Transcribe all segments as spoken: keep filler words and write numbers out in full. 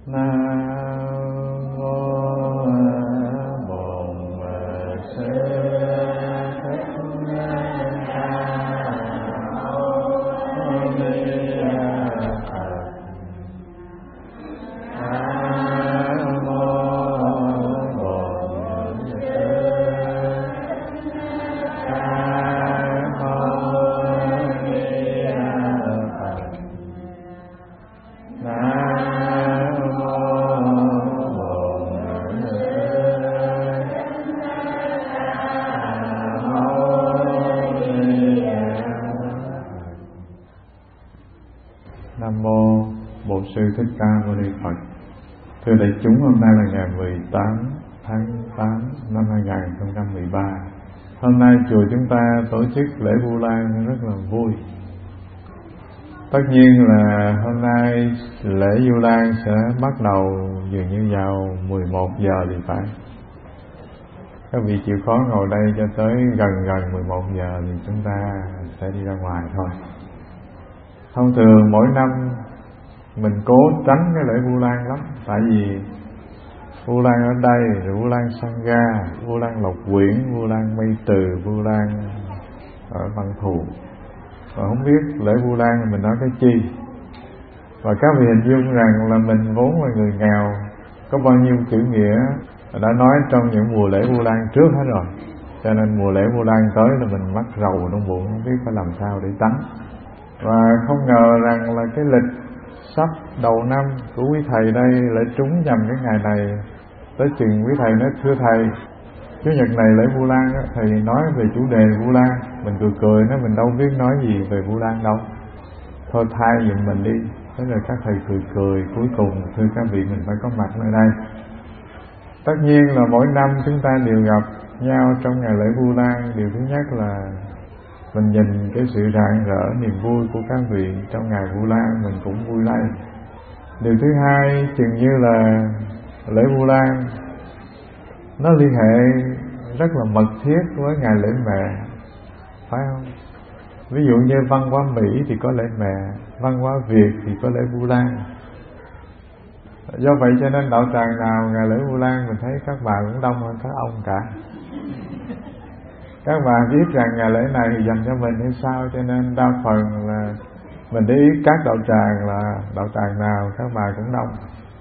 Nam mô Bổn Sư Thích Ca Mâu Ni Phật. Nam mô Bổn Sư Ca Mâu Ni Phật. Nam mô Bổn Sư Ca Mâu Ni Phật. Nam mô Bổn Sư Thích Ca Mâu Ni Phật. Thưa đại chúng, hôm nay là ngày mười tám tháng tám năm hai nghìn không trăm mười ba. Hôm nay chùa chúng ta tổ chức lễ Vu Lan rất là vui. Tất nhiên là hôm nay lễ Vu Lan sẽ bắt đầu dường như vào mười một giờ thì phải. Các vị chịu khó ngồi đây cho tới gần gần mười một giờ thì chúng ta sẽ đi ra ngoài thôi. Thông thường mỗi năm mình cố tránh cái lễ Vu Lan lắm, tại vì Vu Lan ở đây, rồi Vu Lan Sangha, Vu Lan Lộc Quyển, Vu Lan Mây Từ, Vu Lan ở Văn Thù. Và không biết lễ Vu Lan mình nói cái chi. Và các vị hình dung rằng là mình vốn là người nghèo, có bao nhiêu chữ nghĩa đã nói trong những mùa lễ Vu Lan trước hết rồi. Cho nên mùa lễ Vu Lan tới là mình mắc rầu trong bụng, không biết phải làm sao để tránh. Và không ngờ rằng là cái lịch sắp đầu năm của quý thầy đây lại trúng nhằm cái ngày này. Tới chừng quý thầy nói: thưa thầy, Chủ nhật này lễ Vu Lan á, thầy nói về chủ đề Vu Lan. Mình cười cười nói mình đâu biết nói gì về Vu Lan đâu, thôi thay giùm mình đi. Thế rồi các thầy cười cười, cuối cùng thưa các vị mình phải có mặt nơi đây. Tất nhiên là mỗi năm chúng ta đều gặp nhau trong ngày lễ Vu Lan. Điều thứ nhất là mình nhìn cái sự rạng rỡ niềm vui của các vị trong ngày Vu Lan, mình cũng vui lây. Điều thứ hai, chừng như là lễ Vu Lan nó liên hệ rất là mật thiết với ngày lễ mẹ, phải không? Ví dụ như văn hóa Mỹ thì có lễ mẹ, văn hóa Việt thì có lễ Vu Lan. Do vậy cho nên đạo tràng nào ngày lễ Vu Lan mình thấy các bà cũng đông hơn các ông cả. Các bà biết rằng ngày lễ này thì dành cho mình hay sao, cho nên đa phần là mình để ý các đạo tràng là đạo tràng nào các bà cũng đông.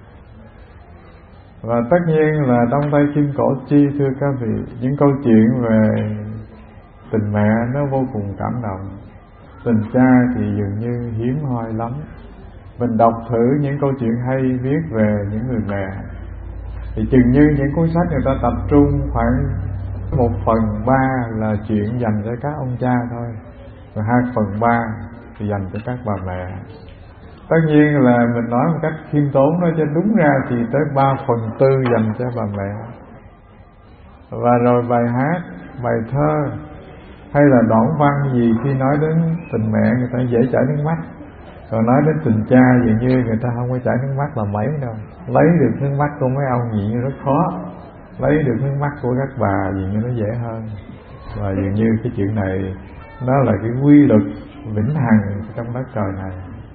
Và tất nhiên là Đông Tây Kim Cổ Chi, thưa các vị, những câu chuyện về tình mẹ nó vô cùng cảm động. Tình cha thì dường như hiếm hoi lắm. Mình đọc thử những câu chuyện hay viết về những người mẹ thì chừng như những cuốn sách người ta tập trung khoảng một phần ba là chuyện dành cho các ông cha thôi, và hai phần ba thì dành cho các bà mẹ. Tất nhiên là mình nói một cách khiêm tốn đó, cho đúng ra thì tới ba phần tư dành cho bà mẹ. Và rồi bài hát, bài thơ hay là đoạn văn gì khi nói đến tình mẹ người ta dễ chảy nước mắt. Còn nói đến tình cha dường như người ta không có chảy nước mắt là mấy đâu. Lấy được nước mắt của mấy ông dường như rất khó, lấy được nước mắt của các bà dường như nó dễ hơn. Và dường như cái chuyện này nó là cái quy luật vĩnh hằng trong đất trời này.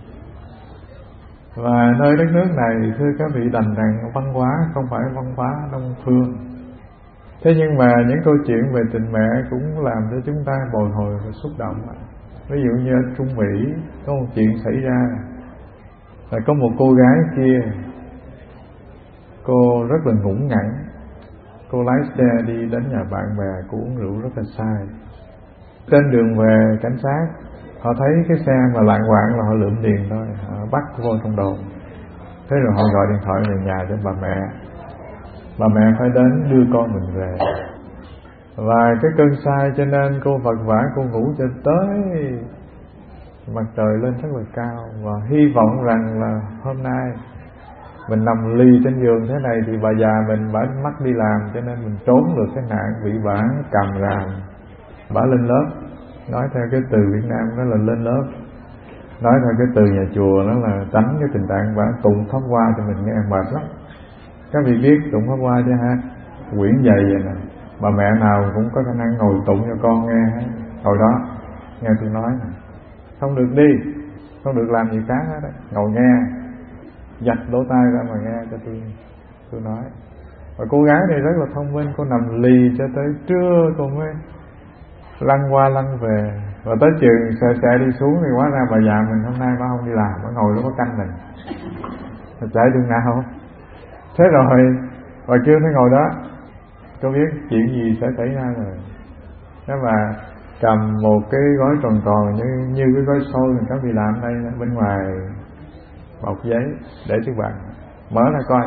Và nơi đất nước này, thưa các vị, đành rằng văn hóa không phải văn hóa đông phương. Thế nhưng mà những câu chuyện về tình mẹ cũng làm cho chúng ta bồi hồi và xúc động. Ví dụ như ở Trung Mỹ có một chuyện xảy ra là có một cô gái kia, cô rất là ngủng ngẳng. Cô lái xe đi đến nhà bạn bè, cô uống rượu rất là sai. Trên đường về, cảnh sát họ thấy cái xe mà lạng quạng là họ lượm tiền thôi, họ bắt vô trong đồn. Thế rồi họ gọi điện thoại về nhà cho bà mẹ. Bà mẹ phải đến đưa con mình về. Và cái cơn say cho nên cô vật vã, cô ngủ cho tới mặt trời lên rất là cao. Và hy vọng rằng là hôm nay mình nằm lì trên giường thế này thì bà già mình bả mắc đi làm, cho nên mình trốn được cái nạn bị bả cầm ràm. Bả lên lớp, nói theo cái từ Việt Nam đó là lên lớp, nói theo cái từ nhà chùa đó là tránh cái tình trạng bả tụng pháp hoa cho mình nghe mệt lắm. Các vị biết tụng pháp hoa chứ ha, quyển dày vậy nè, bà mẹ nào cũng có khả năng ngồi tụng cho con nghe hết. Hồi đó nghe tôi nói nè, không được đi, không được làm gì khác hết đấy, ngồi nghe. dạch lỗ tai ra mà nghe cho tôi tôi nói. Và cô gái này rất là thông minh, cô nằm lì cho tới trưa cô mới lăn qua lăn về. Và tới trường xe xe đi xuống thì hóa ra bà già mình hôm nay bà không đi làm, bà ngồi đó bà canh mình. Bà chạy đường nào? Thế rồi bà kêu nó ngồi đó, cô biết chuyện gì sẽ xảy ra rồi. Nếu mà cầm một cái gói tròn tròn như như cái gói xôi mình các vị làm đây, bên ngoài bọc giấy để trước bàn, mở ra coi.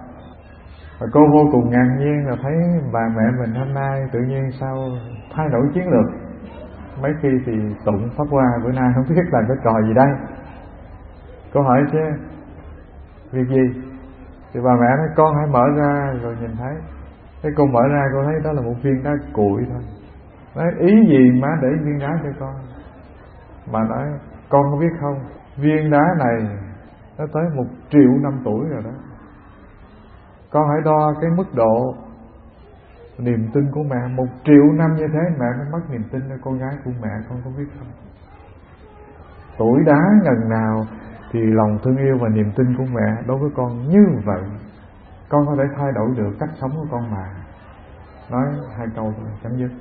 Và cô vô cùng ngạc nhiên là thấy bà mẹ mình hôm nay tự nhiên sao thay đổi chiến lược. Mấy khi thì tụng pháp hoa, bữa nay không biết là cái trò gì đây. Cô hỏi chứ việc gì? Thì bà mẹ nói con hãy mở ra rồi nhìn thấy. Thế cô mở ra cô thấy đó là một viên đá cuội thôi. Nói ý gì má để viên đá cho con? Bà nói con có biết không, viên đá này nó tới một triệu năm tuổi rồi đó. Con hãy đo cái mức độ niềm tin của mẹ. Một triệu năm như thế mẹ mới mất niềm tin ở con gái của mẹ, con có biết không? Tuổi đá ngần nào thì lòng thương yêu và niềm tin của mẹ đối với con như vậy. Con có thể thay đổi được cách sống của con mà. Nói hai câu thôi chấm dứt.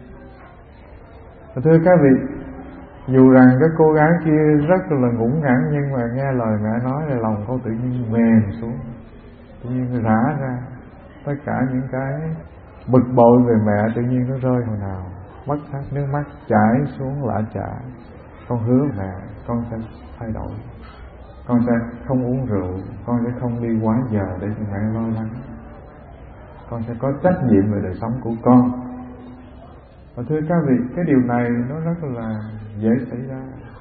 Và thưa các vị, dù rằng cái cô gái kia rất là ngủng ngãn, nhưng mà nghe lời mẹ nói là lòng cô tự nhiên mềm xuống, tự nhiên rã ra. Tất cả những cái bực bội về mẹ tự nhiên nó rơi hồi nào, mất hết, nước mắt chảy xuống lã chả. Con hứa mẹ, con sẽ thay đổi, con sẽ không uống rượu, con sẽ không đi quá giờ để cho mẹ lo lắng, con sẽ có trách nhiệm về đời sống của con. Và thưa các vị, cái điều này nó rất là dễ xảy ra.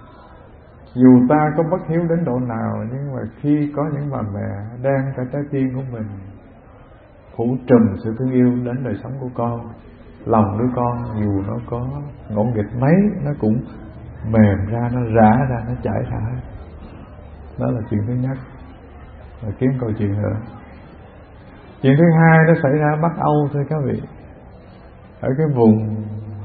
Dù ta có bất hiếu đến độ nào, nhưng mà khi có những bà mẹ đang cả trái tim của mình phủ trùm sự thương yêu đến đời sống của con, lòng đứa con dù nó có ngỗ nghịch mấy, nó cũng mềm ra, nó rã ra, nó chảy ra. Đó là chuyện thứ nhất. Rồi kiếm câu chuyện nữa. Chuyện thứ hai nó xảy ra Bắc Âu, thưa các vị. Ở cái vùng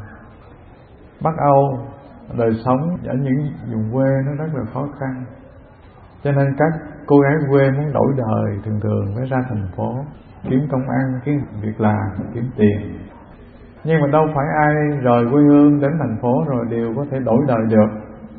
Bắc Âu, đời sống ở những vùng quê nó rất là khó khăn, cho nên các cô gái quê muốn đổi đời thường thường mới ra thành phố kiếm công ăn, kiếm việc làm, kiếm tiền. Nhưng mà đâu phải ai rời quê hương đến thành phố rồi đều có thể đổi đời được.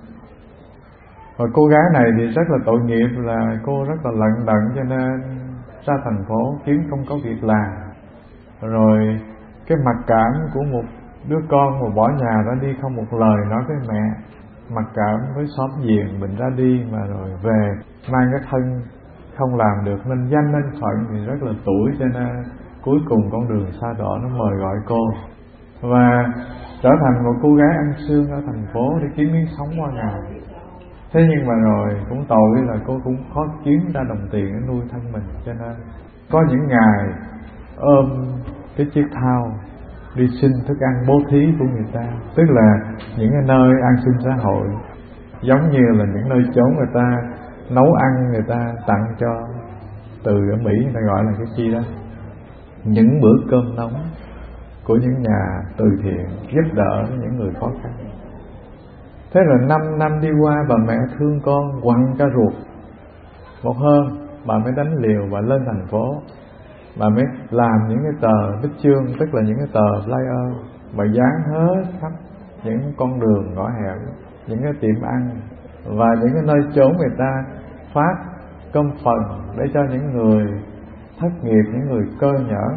Và cô gái này thì rất là tội nghiệp, là cô rất là lận đận, cho nên ra thành phố kiếm không có việc làm. Rồi cái mặc cảm của một đứa con mà bỏ nhà ra đi không một lời nói với mẹ, mặc cảm với xóm giềng, mình ra đi mà rồi về mang cái thân không làm được nên danh nên phận thì rất là tủi, cho nên cuối cùng con đường xa đỏ nó mời gọi cô và trở thành một cô gái ăn xương ở thành phố để kiếm miếng sống qua ngày. Thế nhưng mà rồi cũng tội là cô cũng khó kiếm ra đồng tiền để nuôi thân mình, cho nên có những ngày ôm cái chiếc thao đi xin thức ăn bố thí của người ta, tức là những cái nơi an sinh xã hội, giống như là những nơi chốn người ta nấu ăn, người ta tặng cho. Từ ở Mỹ người ta gọi là cái chi đó, những bữa cơm nóng của những nhà từ thiện giúp đỡ những người khó khăn. Thế rồi năm năm đi qua, bà mẹ thương con quặn cả ruột. Một hôm bà mới đánh liều và lên thành phố. Bà mới làm những cái tờ bích chương, tức là những cái tờ flyer, bà dán hết khắp những con đường ngõ hẻm, những cái tiệm ăn và những cái nơi chốn người ta phát cơm phần để cho những người thất nghiệp, những người cơ nhở.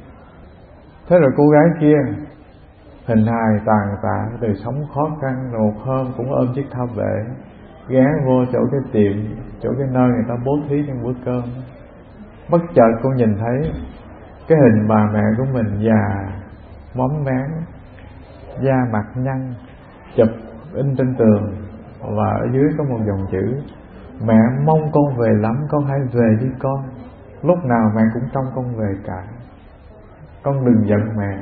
Thế rồi cô gái kia hình hài tàn tạ, đời sống khó khăn, rồi một hôm cũng ôm chiếc thao bể ghé vô chỗ cái tiệm, chỗ cái nơi người ta bố thí trong bữa cơm. Bất chợt cô nhìn thấy cái hình bà mẹ của mình già, móm mém, da mặt nhăn, chụp in trên tường, và ở dưới có một dòng chữ: mẹ mong con về lắm, con hãy về đi con, lúc nào mẹ cũng trông con về cả, con đừng giận mẹ.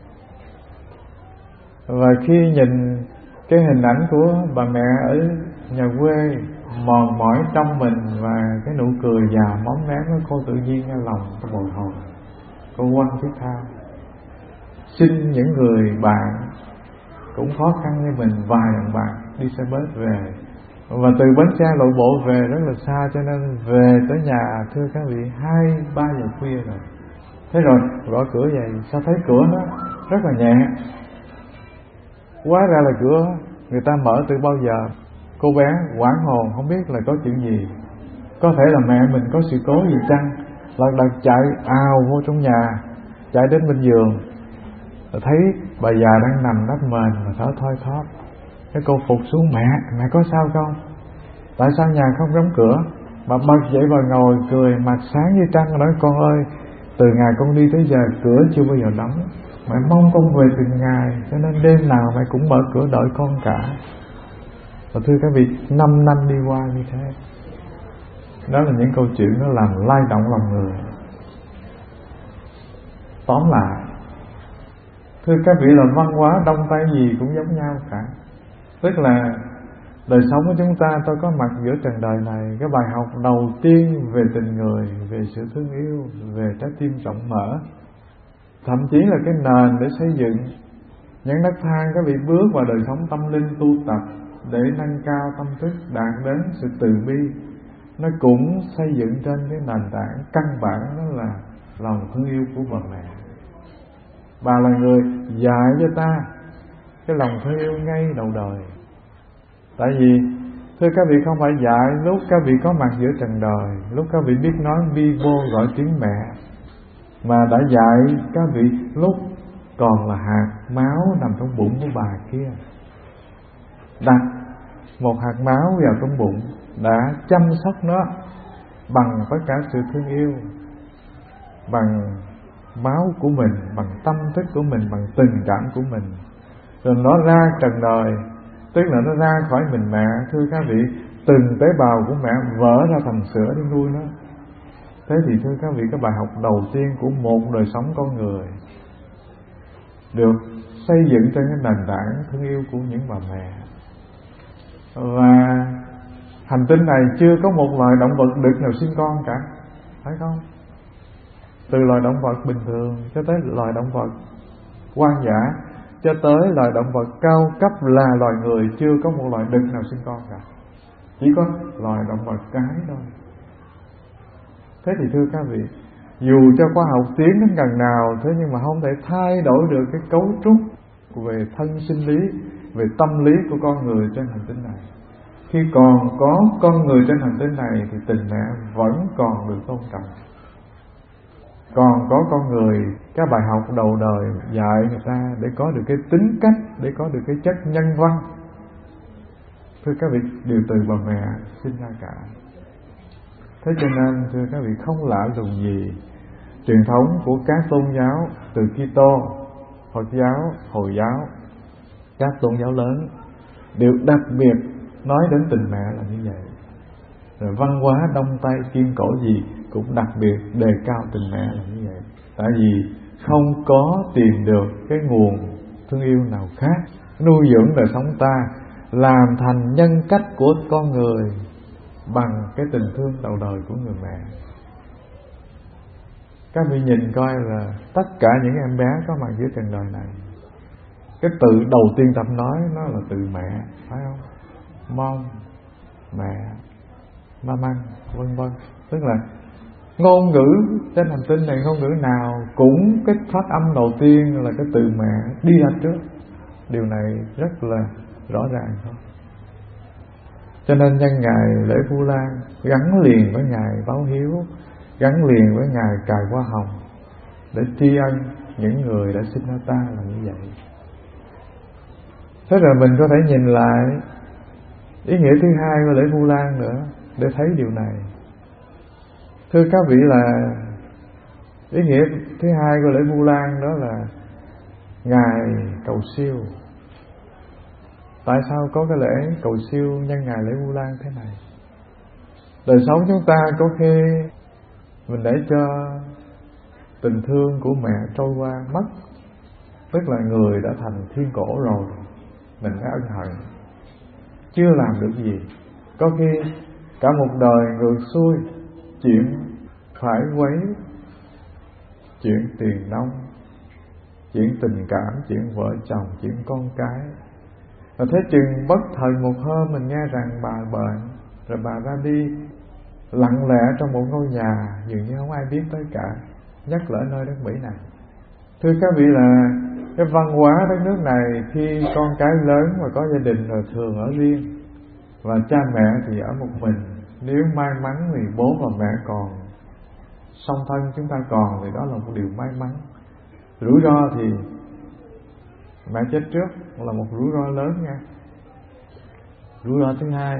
Và khi nhìn cái hình ảnh của bà mẹ ở nhà quê mòn mỏi trong mình và cái nụ cười già móm mém của cô, tự nhiên trong lòng có bồi hồi. Cô quăng chiếc thao xin những người bạn cũng khó khăn như mình vài đồng bạc đi xe bus về Và từ bến xe Lộ Bộ về rất là xa, cho nên về tới nhà thưa các vị hai ba giờ khuya rồi. Thế rồi gõ cửa vậy, sao thấy cửa nó rất là nhẹ, hóa ra là cửa người ta mở từ bao giờ. Cô bé hoảng hồn không biết là có chuyện gì, có thể là mẹ mình có sự cố gì chăng, lật đật chạy ào vô trong nhà, chạy đến bên giường, thấy bà già đang nằm đắp mền mà thở thoi thóp. Cái cô phục xuống: mẹ, mẹ có sao không? Tại sao nhà không đóng cửa? Bà bật dậy và ngồi cười mặt sáng như trăng, nói: con ơi, từ ngày con đi tới giờ cửa chưa bao giờ đóng, mẹ mong con về từng ngày, cho nên đêm nào mẹ cũng mở cửa đợi con cả. Và thưa các vị, năm năm đi qua như thế. Đó là những câu chuyện nó làm lay động lòng người. Tóm lại, thưa các vị, là văn hóa Đông Tây gì cũng giống nhau cả. Tức là đời sống của chúng ta, tôi có mặt giữa trần đời này, cái bài học đầu tiên về tình người, về sự thương yêu, về trái tim rộng mở, thậm chí là cái nền để xây dựng những nấc thang các vị bước vào đời sống tâm linh tu tập để nâng cao tâm thức, đạt đến sự từ bi, nó cũng xây dựng trên cái nền tảng căn bản, đó là lòng thương yêu của bà mẹ. Bà là người dạy cho ta cái lòng thương yêu ngay đầu đời. Tại vì thưa các vị, không phải dạy lúc các vị có mặt giữa trần đời, lúc các vị biết nói bi vô gọi tiếng mẹ, mà đã dạy các vị lúc còn là hạt máu nằm trong bụng của bà kia. Đặt một hạt máu vào trong bụng, đã chăm sóc nó bằng tất cả sự thương yêu, bằng máu của mình, bằng tâm thức của mình, bằng tình cảm của mình. Rồi nó ra trần đời, tức là nó ra khỏi mình mẹ, thưa các vị, từng tế bào của mẹ vỡ ra thành sữa để nuôi nó. Thế thì thưa các vị, cái bài học đầu tiên của một đời sống con người được xây dựng trên cái nền tảng thương yêu của những bà mẹ. Và hành tinh này chưa có một loài động vật đực nào sinh con cả, phải không? Từ loài động vật bình thường cho tới loài động vật hoang dã, cho tới loài động vật cao cấp là loài người, chưa có một loài đực nào sinh con cả, chỉ có loài động vật cái thôi. Thế thì thưa các vị, dù cho khoa học tiến đến gần nào, thế nhưng mà không thể thay đổi được cái cấu trúc về thân sinh lý, về tâm lý của con người trên hành tinh này. Khi còn có con người trên hành tinh này thì tình mẹ vẫn còn được tôn trọng. Còn có con người, các bài học đầu đời dạy người ta để có được cái tính cách, để có được cái chất nhân văn, thưa các vị, đều từ bà mẹ sinh ra cả. Thế cho nên thưa các vị, không lạ lùng gì truyền thống của các tôn giáo, từ Kitô, Phật giáo, Hồi giáo, các tôn giáo lớn đều đặc biệt nói đến tình mẹ là như vậy. Rồi văn hóa Đông Tây Kim Cổ gì cũng đặc biệt đề cao tình mẹ là như vậy. Tại vì không có tìm được cái nguồn thương yêu nào khác nuôi dưỡng đời sống ta, làm thành nhân cách của con người bằng cái tình thương đầu đời của người mẹ. Các vị nhìn coi là tất cả những em bé có mặt dưới trần đời này, cái từ đầu tiên tập nói nó là từ mẹ, phải không? Mom, mẹ, mama, vân vân. Tức là ngôn ngữ trên hành tinh này, ngôn ngữ nào cũng cái phát âm đầu tiên là cái từ mẹ đi ra trước. Điều này rất là rõ ràng thôi. Cho nên nhân ngày lễ Vu Lan gắn liền với ngày báo hiếu, gắn liền với ngày cài hoa hồng, để tri ân những người đã sinh ra ta là như vậy. Thế rồi mình có thể nhìn lại ý nghĩa thứ hai của lễ Vu Lan nữa để thấy điều này. Thưa các vị, là ý nghĩa thứ hai của lễ Vu Lan đó là ngày cầu siêu. Tại sao có cái lễ cầu siêu nhân ngày lễ Vu Lan thế này? Đời sống chúng ta có khi mình để cho tình thương của mẹ trôi qua mất, tức là người đã thành thiên cổ rồi, mình đã ân hận, chưa làm được gì. Có khi cả một đời ngược xuôi, chuyện phải quấy, chuyện tiền nong, chuyện tình cảm, chuyện vợ chồng, chuyện con cái, Và thế chừng bất thời một hôm mình nghe rằng bà bệnh, rồi bà ra đi lặng lẽ trong một ngôi nhà dường như không ai biết tới cả, nhất là ở nơi đất Mỹ này. Thưa các vị, là cái văn hóa đất nước này khi con cái lớn và có gia đình rồi thường ở riêng, và cha mẹ thì ở một mình. Nếu may mắn thì bố và mẹ còn, song thân chúng ta còn, thì đó là một điều may mắn. Rủi ro thì mẹ chết trước là một rủi ro lớn nha. Rủi ro thứ hai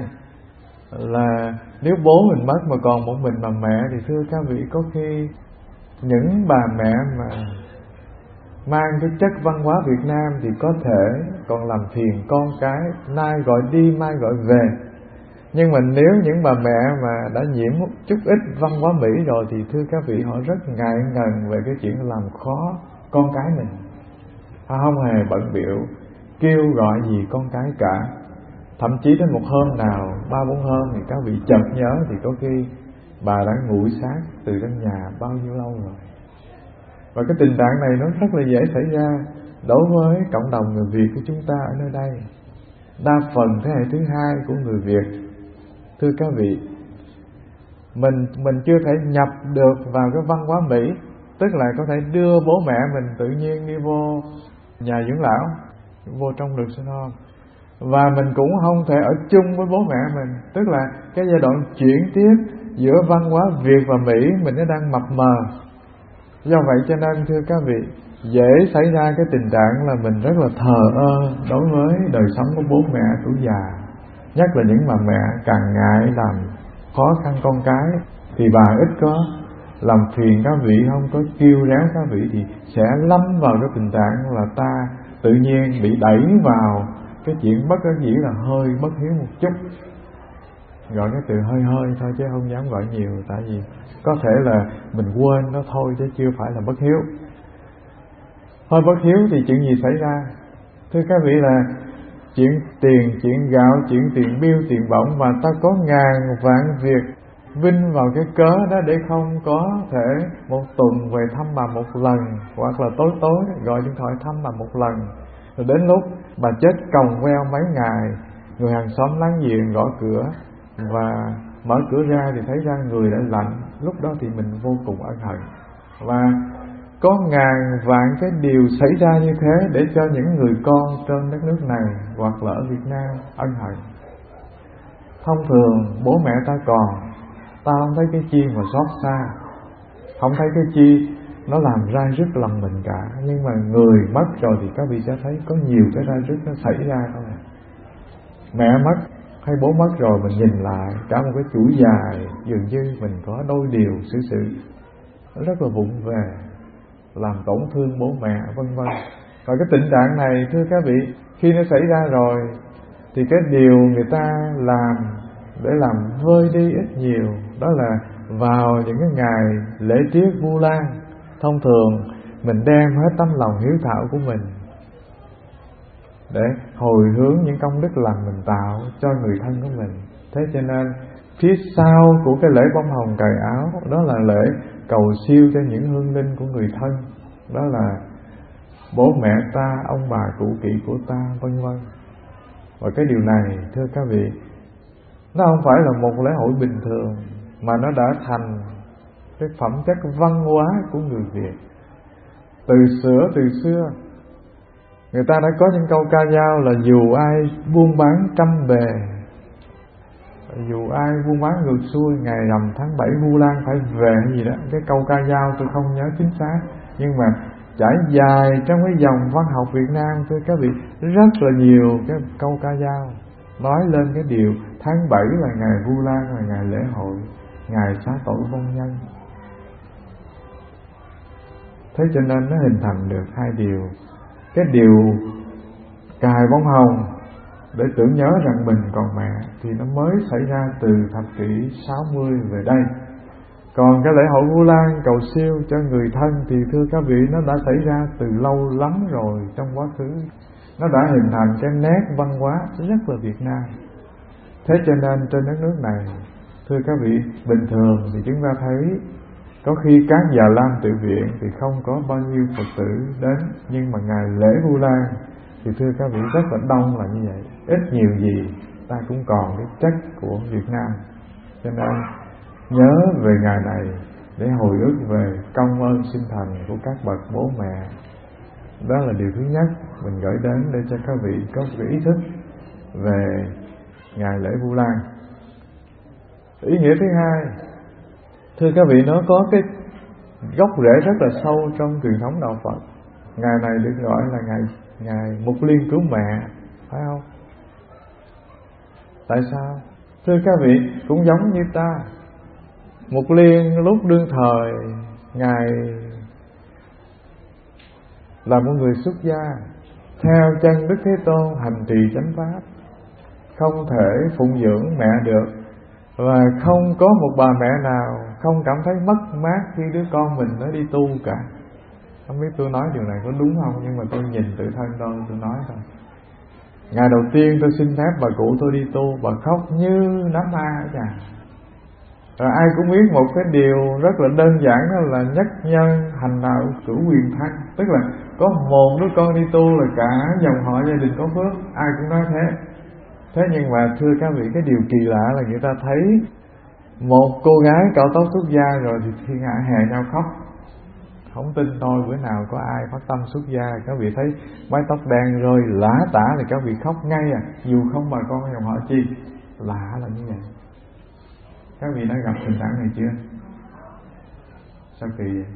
là nếu bố mình mất mà còn một mình bà mẹ, thì thưa các vị, có khi những bà mẹ mà mang cái chất văn hóa Việt Nam thì có thể còn làm phiền con cái, nay gọi đi mai gọi về. Nhưng mà nếu những bà mẹ mà đã nhiễm một chút ít văn hóa Mỹ rồi thì thưa các vị, họ rất ngại ngần về cái chuyện làm khó con cái mình. Họ không hề bận bịu kêu gọi gì con cái cả. Thậm chí đến một hôm nào, ba bốn hôm thì các vị chợt nhớ thì có khi bà đã ngủ xác từ trong nhà bao nhiêu lâu rồi. Và cái tình trạng này nó rất là dễ xảy ra đối với cộng đồng người Việt của chúng ta ở nơi đây. Đa phần thế hệ thứ hai của người Việt, thưa các vị, mình mình chưa thể nhập được vào cái văn hóa Mỹ, tức là có thể đưa bố mẹ mình tự nhiên đi vô nhà dưỡng lão, vô trong đường sinh hôn, và mình cũng không thể ở chung với bố mẹ mình. Tức là cái giai đoạn chuyển tiếp giữa văn hóa Việt và Mỹ mình nó đang mập mờ. Do vậy cho nên thưa các vị, dễ xảy ra cái tình trạng là mình rất là thờ ơ đối với đời sống của bố mẹ tuổi già. Nhất là những bà mẹ càng ngại làm khó khăn con cái, thì bà ít có làm phiền các vị, không có kêu réo các vị, thì sẽ lâm vào cái tình trạng là ta tự nhiên bị đẩy vào cái chuyện bất đắc dĩ là hơi bất hiếu một chút. Gọi cái từ hơi hơi thôi chứ không dám gọi nhiều, tại vì có thể là mình quên nó thôi chứ chưa phải là bất hiếu. Hơi bất hiếu thì chuyện gì xảy ra? Thưa các vị, là chuyện tiền, chuyện gạo, chuyện tiền bill, tiền bổng, và ta có ngàn vạn việc vinh vào cái cớ đó để không có thể một tuần về thăm bà một lần, hoặc là tối tối gọi điện thoại thăm bà một lần. Rồi đến lúc bà chết còng queo mấy ngày, người hàng xóm láng giềng gõ cửa, và mở cửa ra thì thấy ra người đã lạnh. Lúc đó thì mình vô cùng ân hận. Và có ngàn vạn cái điều xảy ra như thế để cho những người con trên đất nước này hoặc là ở Việt Nam ân hận. Thông thường bố mẹ ta còn, ta không thấy cái chi mà xót xa, không thấy cái chi nó làm ra rứt lòng mình cả. Nhưng mà người mất rồi thì các vị sẽ thấy có nhiều cái ra rứt nó xảy ra thôi. Mẹ mất hay bố mất rồi, mình nhìn lại cả một cái chuỗi dài, dường như mình có đôi điều xử sự rất là vụng về, làm tổn thương bố mẹ vân vân. Và cái tình trạng này thưa các vị, khi nó xảy ra rồi thì cái điều người ta làm để làm vơi đi ít nhiều đó là vào những cái ngày lễ tiết Vu Lan, thông thường mình đem hết tấm lòng hiếu thảo của mình để hồi hướng những công đức lành mình tạo cho người thân của mình. Thế cho nên phía sau của cái lễ bông hồng cài áo đó là lễ cầu siêu cho những hương linh của người thân, đó là bố mẹ ta, ông bà cụ kỵ của ta vân vân. Và cái điều này thưa các vị, nó không phải là một lễ hội bình thường, mà nó đã thành cái phẩm chất văn hóa của người Việt. Từ xưa từ xưa người ta đã có những câu ca dao là dù ai buôn bán trăm bề, dù ai buôn bán ngược xuôi, ngày rằm tháng bảy Vu Lan phải về hay gì đó. Cái câu ca dao tôi không nhớ chính xác, nhưng mà trải dài trong cái dòng văn học Việt Nam thưa các vị, rất là nhiều cái câu ca dao nói lên cái điều tháng bảy là ngày Vu Lan, là ngày lễ hội, ngày xá tội vong nhân. Thế cho nên nó hình thành được hai điều. Cái điều cài bông hồng để tưởng nhớ rằng mình còn mẹ thì nó mới xảy ra từ thập kỷ sáu mươi về đây. Còn cái lễ hội Vu Lan cầu siêu cho người thân thì thưa các vị, nó đã xảy ra từ lâu lắm rồi trong quá khứ. Nó đã hình thành cái nét văn hóa rất là Việt Nam. Thế cho nên trên đất nước này thưa các vị, bình thường thì chúng ta thấy có khi các già lam tự viện thì không có bao nhiêu Phật tử đến, nhưng mà ngày lễ Vu Lan Thì thưa các vị, rất là đông là như vậy. Ít nhiều gì ta cũng còn cái chất của Việt Nam. Cho nên nhớ về ngày này để hồi ức về công ơn sinh thành của các bậc bố mẹ. Đó là điều thứ nhất mình gửi đến để cho các vị có cái ý thức về ngày lễ Vu Lan. Ý nghĩa thứ hai, thưa các vị, nó có cái gốc rễ rất là sâu trong truyền thống đạo Phật. Ngày này được gọi là ngày ngày Mục Liên cứu mẹ, phải không? Tại sao? Thưa các vị, cũng giống như ta. Mục Liên lúc đương thời, ngài là một người xuất gia, theo chân Đức Thế Tôn hành trì chánh pháp, không thể phụng dưỡng mẹ được, và không có một bà mẹ nào không cảm thấy mất mát khi đứa con mình nó đi tu cả. Không biết tôi nói điều này có đúng không, nhưng mà tôi nhìn tự thân tôi, tôi nói thôi. Ngày đầu tiên tôi xin phép bà cụ tôi đi tu, bà khóc như đám ma ở nhà. Rồi ai cũng biết một cái điều rất là đơn giản, đó là nhất nhân hành đạo cửu quyền thăng. Tức là có một đứa con đi tu là cả dòng họ gia đình có phước, ai cũng nói thế. Thế nhưng mà thưa các vị, cái điều kỳ lạ là người ta thấy một cô gái cạo tóc xuất gia rồi thì thiên hạ hè nhau khóc. Không tin tôi, bữa nào có ai phát tâm xuất gia, các vị thấy mái tóc đen rơi lã tả thì các vị khóc ngay à, dù không bà con dòng họ chi. Lạ là như vậy. Các vị đã gặp tình trạng này chưa? Sao kỳ vậy?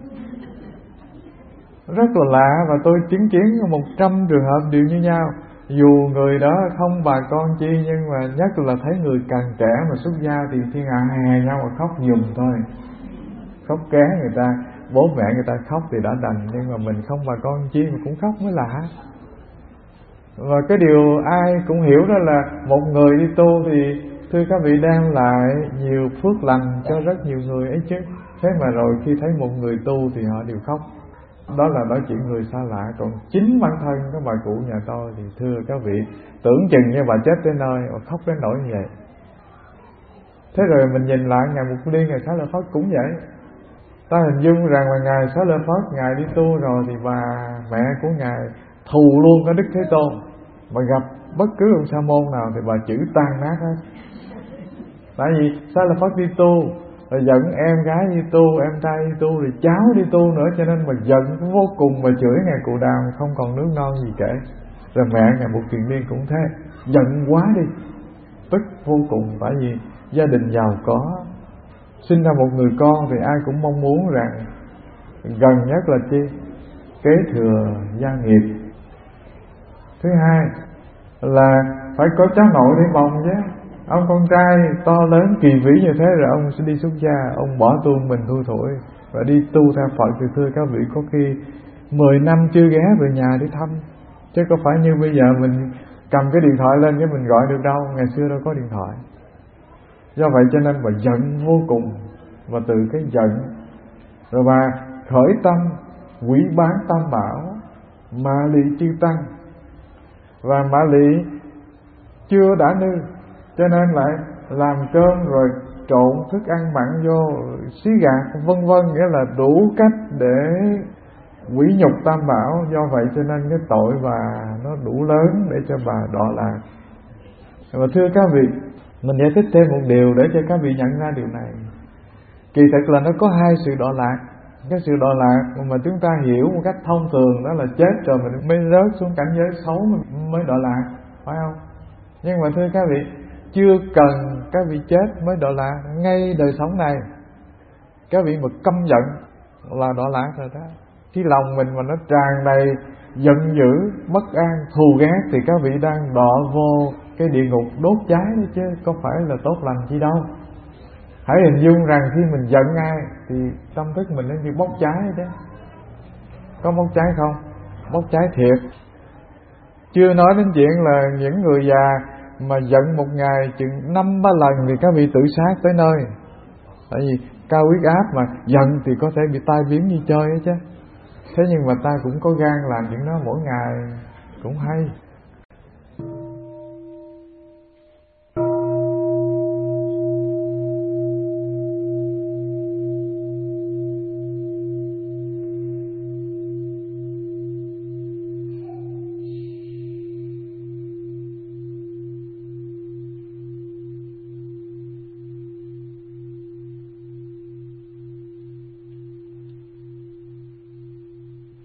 Rất là lạ, và tôi chứng kiến một trăm trường hợp đều như nhau. Dù người đó không bà con chi, nhưng mà nhất là thấy người càng trẻ mà xuất gia thì thiên hạ hè nhau mà khóc giùm thôi. Khóc ké người ta, bố mẹ người ta khóc thì đã đành, nhưng mà mình không bà con chi mà cũng khóc mới lạ. Và cái điều ai cũng hiểu đó là một người đi tu thì thưa các vị đem lại nhiều phước lành cho rất nhiều người ấy chứ. Thế mà rồi khi thấy một người tu thì họ đều khóc. Đó là nói chuyện người xa lạ. Còn chính bản thân các bà cụ nhà tôi thì thưa các vị, tưởng chừng như bà chết tới nơi mà khóc đến nỗi như vậy. Thế rồi mình nhìn lại ngày Mục Liên, ngày Xá Lợi Phất cũng vậy. Ta hình dung rằng là ngày Xá Lợi Phất, ngài đi tu rồi thì bà mẹ của ngài thù luôn cả Đức Thế Tôn. Mà gặp bất cứ ông sa môn nào thì bà chữ tan nát hết. Tại vì Xá Lợi Phất đi tu, rồi giận em gái đi tu, em trai đi tu, rồi cháu đi tu nữa, cho nên mà giận vô cùng, mà chửi ngài Cụ Đàm không còn nước non gì kể. Rồi mẹ ngài Mục Kiền Liên cũng thế, giận quá đi, tức vô cùng. Tại vì gia đình giàu có, sinh ra một người con thì ai cũng mong muốn rằng gần nhất là chi? Kế thừa gia nghiệp. Thứ hai là phải có cháu nội để bồng chứ. Ông con trai to lớn kỳ vĩ như thế rồi ông sẽ đi xuất gia, ông bỏ tu mình thui thủi và đi tu theo Phật thì thưa các vị, có khi mười năm chưa ghé về nhà để thăm. Chứ có phải như bây giờ mình cầm cái điện thoại lên cái mình gọi được đâu, ngày xưa đâu có điện thoại. Do vậy cho nên bà giận vô cùng, và từ cái giận rồi bà khởi tâm quỷ bán Tam Bảo, Mã Lị chư tăng. Và Mã Lị chưa đã nư, cho nên lại làm cơm rồi trộn thức ăn mặn vô, xí gạt vân vân, nghĩa là đủ cách để quỷ nhục Tam Bảo. Do vậy cho nên cái tội bà nó đủ lớn để cho bà đọa lạc. Và thưa các vị, mình giải thích thêm một điều để cho các vị nhận ra điều này. Kỳ thực là nó có hai sự đọa lạc. Cái sự đọa lạc mà chúng ta hiểu một cách thông thường đó là chết rồi mình mới rớt xuống cảnh giới xấu mới đọa lạc, phải không? Nhưng mà thưa các vị, chưa cần các vị chết mới đọa lạc. Ngay đời sống này, các vị mà căm giận là đọa lạc rồi đó. Khi lòng mình mà nó tràn đầy giận dữ, bất an, thù ghét thì các vị đang đọa vô cái địa ngục đốt cháy đó chứ có phải là tốt lành chi đâu. Hãy hình dung rằng khi mình giận ai thì tâm thức mình nó như bốc cháy chứ. Có bốc cháy không? Bốc cháy thiệt. Chưa nói đến chuyện là những người già mà giận một ngày chừng năm ba lần thì các vị tự sát tới nơi. Tại vì cao huyết áp mà giận thì có thể bị tai biến như chơi ấy chứ. Thế nhưng mà ta cũng có gan làm chuyện đó mỗi ngày cũng hay.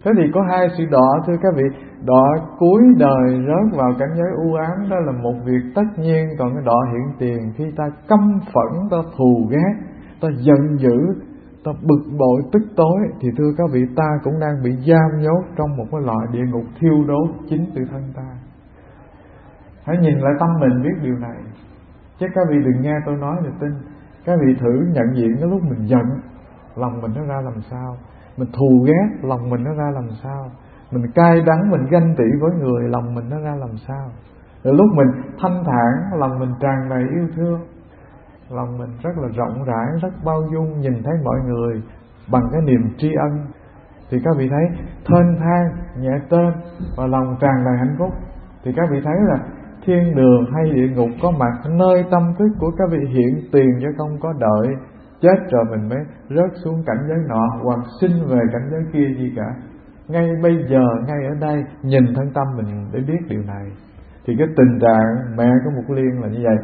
Thế thì có hai sự đọa thưa các vị. Đọa cuối đời rớt vào cảnh giới u ám, đó là một việc tất nhiên. Còn cái đọa hiện tiền, khi ta căm phẫn, ta thù ghét, ta giận dữ, ta bực bội tức tối, thì thưa các vị, ta cũng đang bị giam nhốt trong một cái loại địa ngục thiêu đốt chính tự thân ta. Hãy nhìn lại tâm mình biết điều này, chứ các vị đừng nghe tôi nói thì tin. Các vị thử nhận diện cái lúc mình giận, lòng mình nó ra làm sao. Mình thù ghét, lòng mình nó ra làm sao. Mình cay đắng, mình ganh tị với người, lòng mình nó ra làm sao. Rồi lúc mình thanh thản, lòng mình tràn đầy yêu thương, lòng mình rất là rộng rãi, rất bao dung, nhìn thấy mọi người bằng cái niềm tri ân, thì các vị thấy thênh thang, nhẹ tên và lòng tràn đầy hạnh phúc. Thì các vị thấy là thiên đường hay địa ngục có mặt nơi tâm thức của các vị hiện tiền, chứ không có đợi chết rồi mình mới rớt xuống cảnh giới nọ hoặc sinh về cảnh giới kia gì cả. Ngay bây giờ, ngay ở đây, nhìn thân tâm mình để biết điều này. Thì cái tình trạng mẹ của Mục Liên là như vậy.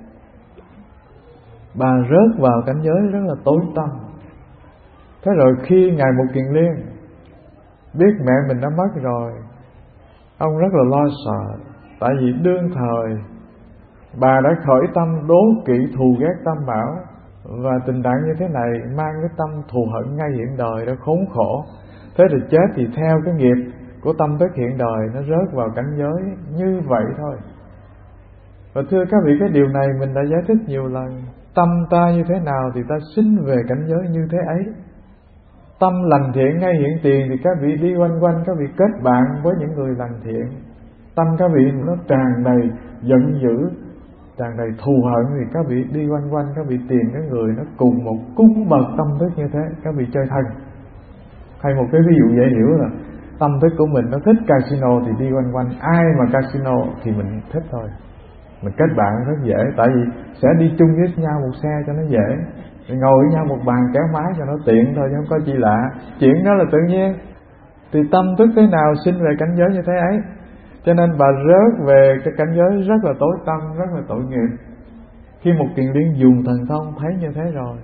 Bà rớt vào cảnh giới rất là tối tăm. Thế rồi khi Ngài Mục Kiền Liên biết mẹ mình đã mất rồi, ông rất là lo sợ. Tại vì đương thời bà đã khởi tâm đố kỵ thù ghét Tam Bảo, và tình trạng như thế này mang cái tâm thù hận ngay hiện đời đã khốn khổ. Thế thì chết thì theo cái nghiệp của tâm thức hiện đời, nó rớt vào cảnh giới như vậy thôi. Và thưa các vị, cái điều này mình đã giải thích nhiều lần. Tâm ta như thế nào thì ta sinh về cảnh giới như thế ấy. Tâm lành thiện ngay hiện tiền thì các vị đi quanh quanh, các vị kết bạn với những người lành thiện. Tâm các vị nó tràn đầy giận dữ, tràn đầy thù hận, thì các vị đi quanh quanh, các vị tìm cái người nó cùng một cung bậc tâm thức như thế, các vị chơi thân. Hay một cái ví dụ dễ hiểu là tâm thức của mình nó thích casino thì đi quanh quanh, ai mà casino thì mình thích thôi. Mình kết bạn rất dễ, tại vì sẽ đi chung với nhau một xe cho nó dễ, ngồi với nhau một bàn kéo máy cho nó tiện thôi, chứ không có chi lạ. Chuyện đó là tự nhiên. Thì tâm thức thế nào sinh về cảnh giới như thế ấy. Cho nên bà rớt về cái cảnh giới rất là tối tăm, rất là tội nghiệp. Khi Mục Kiền Liên dùng thần thông thấy như thế rồi,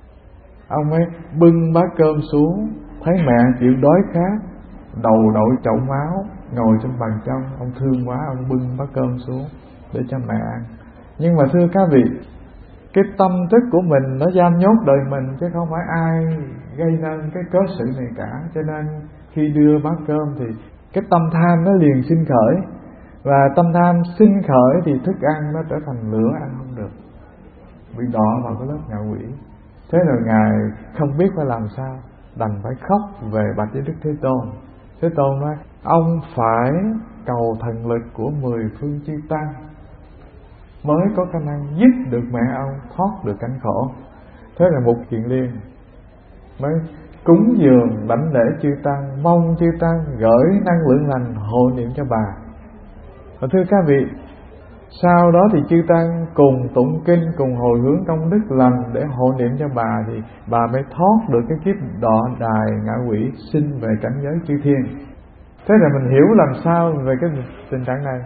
ông ấy bưng bát cơm xuống, thấy mẹ chịu đói khát, đầu đội chậu máu, ngồi trong bàn trong. Ông thương quá, ông bưng bát cơm xuống để cho mẹ ăn. Nhưng mà thưa các vị, cái tâm thức của mình nó giam nhốt đời mình, chứ không phải ai gây nên cái cớ sự này cả. Cho nên khi đưa bát cơm thì cái tâm tham nó liền sinh khởi, và tâm tham sinh khởi thì thức ăn nó trở thành lửa, ăn không được, bị đọa vào cái lớp ngạ quỷ. Thế rồi Ngài không biết phải làm sao, đành phải khóc về bạch với Đức Thế Tôn. Thế Tôn nói ông phải cầu thần lực của mười phương chư tăng mới có khả năng giúp được mẹ ông thoát được cảnh khổ. Thế là Mục Kiền Liên mới cúng dường đảnh lễ chư tăng, mong chư tăng gửi năng lượng lành hộ niệm cho bà. Và thưa các vị, sau đó thì chư tăng cùng tụng kinh, cùng hồi hướng công đức lành để hộ niệm cho bà, thì bà mới thoát được cái kiếp đọa đài ngạ quỷ, sinh về cảnh giới chư thiên. Thế là mình hiểu làm sao về cái tình trạng này.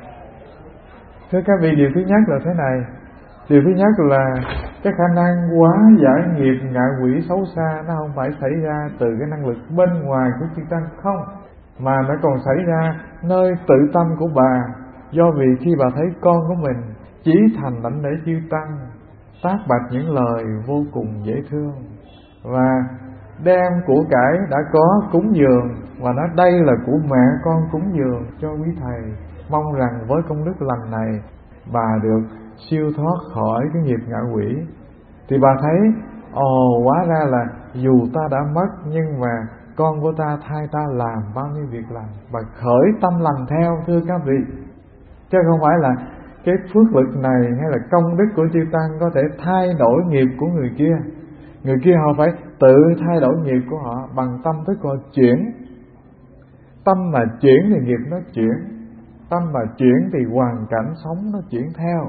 Thưa các vị, điều thứ nhất là thế này. Điều thứ nhất là cái khả năng hóa giải nghiệp ngạ quỷ xấu xa nó không phải xảy ra từ cái năng lực bên ngoài của chư tăng không, mà nó còn xảy ra nơi tự tâm của bà. Do vì khi bà thấy con của mình chỉ thành đảnh lễ chư tăng, tác bạch những lời vô cùng dễ thương, và đem của cải đã có cúng dường, và nói đây là của mẹ con cúng dường cho quý thầy, mong rằng với công đức lành này bà được siêu thoát khỏi cái nghiệp ngạ quỷ. Thì bà thấy ồ, hóa ra là dù ta đã mất, nhưng mà con của ta thay ta làm bao nhiêu việc lành. Bà khởi tâm lành theo, thưa các vị. Chứ không phải là cái phước lực này hay là công đức của chư tăng có thể thay đổi nghiệp của người kia. Người kia họ phải tự thay đổi nghiệp của họ bằng tâm thức họ chuyển. Tâm mà chuyển thì nghiệp nó chuyển, tâm mà chuyển thì hoàn cảnh sống nó chuyển theo.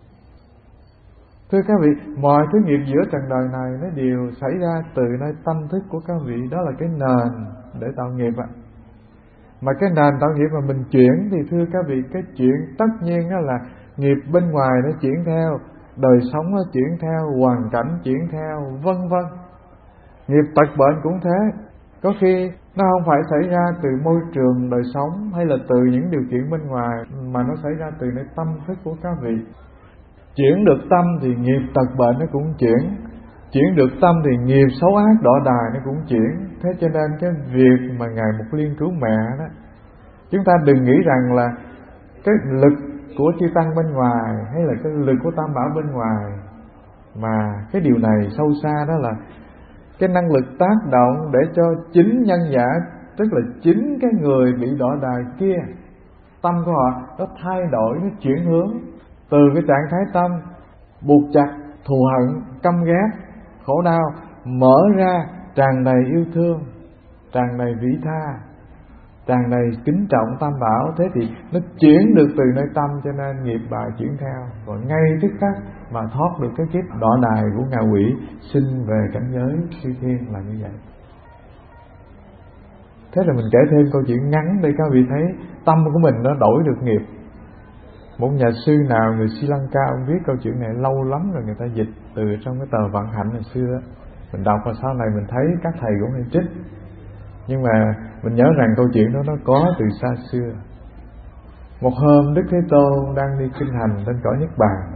Thưa các vị, mọi thứ nghiệp giữa trần đời này nó đều xảy ra từ nơi tâm thức của các vị. Đó là cái nền để tạo nghiệp ạ. Mà cái nền tạo nghiệp mà mình chuyển thì thưa các vị, cái chuyện tất nhiên đó là nghiệp bên ngoài nó chuyển theo, đời sống nó chuyển theo, hoàn cảnh chuyển theo, vân vân. Nghiệp tật bệnh cũng thế. Có khi nó không phải xảy ra từ môi trường đời sống hay là từ những điều kiện bên ngoài, mà nó xảy ra từ nơi tâm thức của các vị. Chuyển được tâm thì nghiệp tật bệnh nó cũng chuyển, chuyển được tâm thì nghiệp xấu ác đọa đài nó cũng chuyển. Thế cho nên cái việc mà Ngài Mục Liên cứu mẹ đó, chúng ta đừng nghĩ rằng là cái lực của chư tăng bên ngoài hay là cái lực của tam bảo bên ngoài, mà cái điều này sâu xa đó là cái năng lực tác động để cho chính nhân giả, tức là chính cái người bị đọa đài kia, tâm của họ nó thay đổi, nó chuyển hướng từ cái trạng thái tâm buộc chặt, thù hận, căm ghét, khổ đau, mở ra tràn đầy yêu thương, tràn đầy vĩ tha, tràn đầy kính trọng tam bảo. Thế thì nó chuyển được từ nơi tâm, cho nên nghiệp bà chuyển theo, và ngay tức khắc mà thoát được cái kiếp đọa đài của ngạ quỷ, sinh về cảnh giới siêu thiên là như vậy. Thế là mình kể thêm câu chuyện ngắn để các vị thấy tâm của mình nó đổi được nghiệp. Một nhà sư nào người Sri Lanka, ông viết câu chuyện này lâu lắm rồi, người ta dịch từ trong cái tờ Vận Hạnh hồi xưa. Mình đọc và sau này mình thấy các thầy cũng hay trích, nhưng mà mình nhớ rằng câu chuyện đó nó có từ xa xưa. Một hôm Đức Thế Tôn đang đi kinh hành trên cõi Niết Bàn.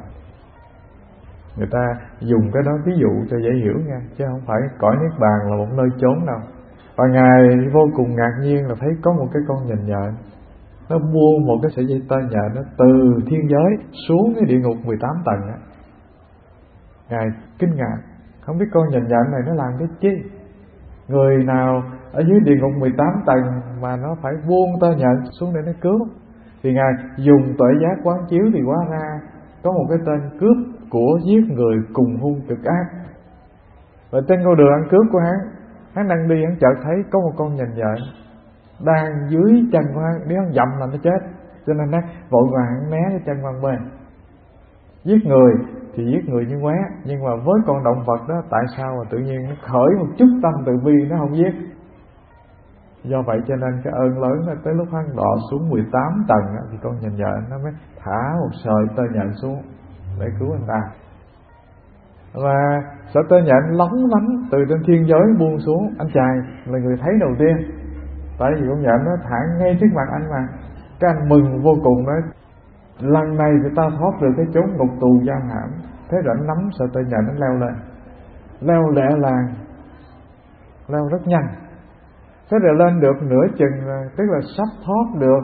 Người ta dùng cái đó ví dụ cho dễ hiểu nha, chứ không phải cõi Niết Bàn là một nơi chốn đâu. Và Ngài vô cùng ngạc nhiên là thấy có một cái con nhện nhện, nó buông một cái sợi dây tơ nhện nó từ thiên giới xuống cái địa ngục mười tám tầng á. Ngài kinh ngạc, không biết con nhện nhện này nó làm cái chi. Người nào ở dưới địa ngục mười tám tầng mà nó phải buông tơ nhện xuống để nó cứu. Thì Ngài dùng tuệ giác quán chiếu thì hóa ra có một cái tên cướp của giết người cùng hung cực ác. Và trên con đường ăn cướp của hắn, hắn đang đi, hắn chợt thấy có một con nhện nhện đang dưới chân của hắn, nếu hắn dậm là nó chết, cho nên nó vội vàng né cái chân qua bên. Giết người thì giết người như ngoé, nhưng mà với con động vật đó, tại sao mà tự nhiên nó khởi một chút tâm từ bi nó không giết. Do vậy cho nên cái ơn lớn đó, tới lúc hắn đọa xuống mười tám tầng đó, thì con nhện nhện nó mới thả một sợi tơ nhện xuống để cứu anh ta. Và sợi tơ nhện lóng lánh từ trên thiên giới buông xuống. Anh chàng là người thấy đầu tiên, tại vì con nhện nó thả ngay trước mặt anh mà. Cái anh mừng vô cùng, nói lần này thì ta thoát được cái chốn ngục tù giam hãm. Thế rồi anh nắm sợi tơ nhện, nó leo lên, leo lẹ làng, leo rất nhanh. Thế rồi lên được nửa chừng, tức là sắp thoát được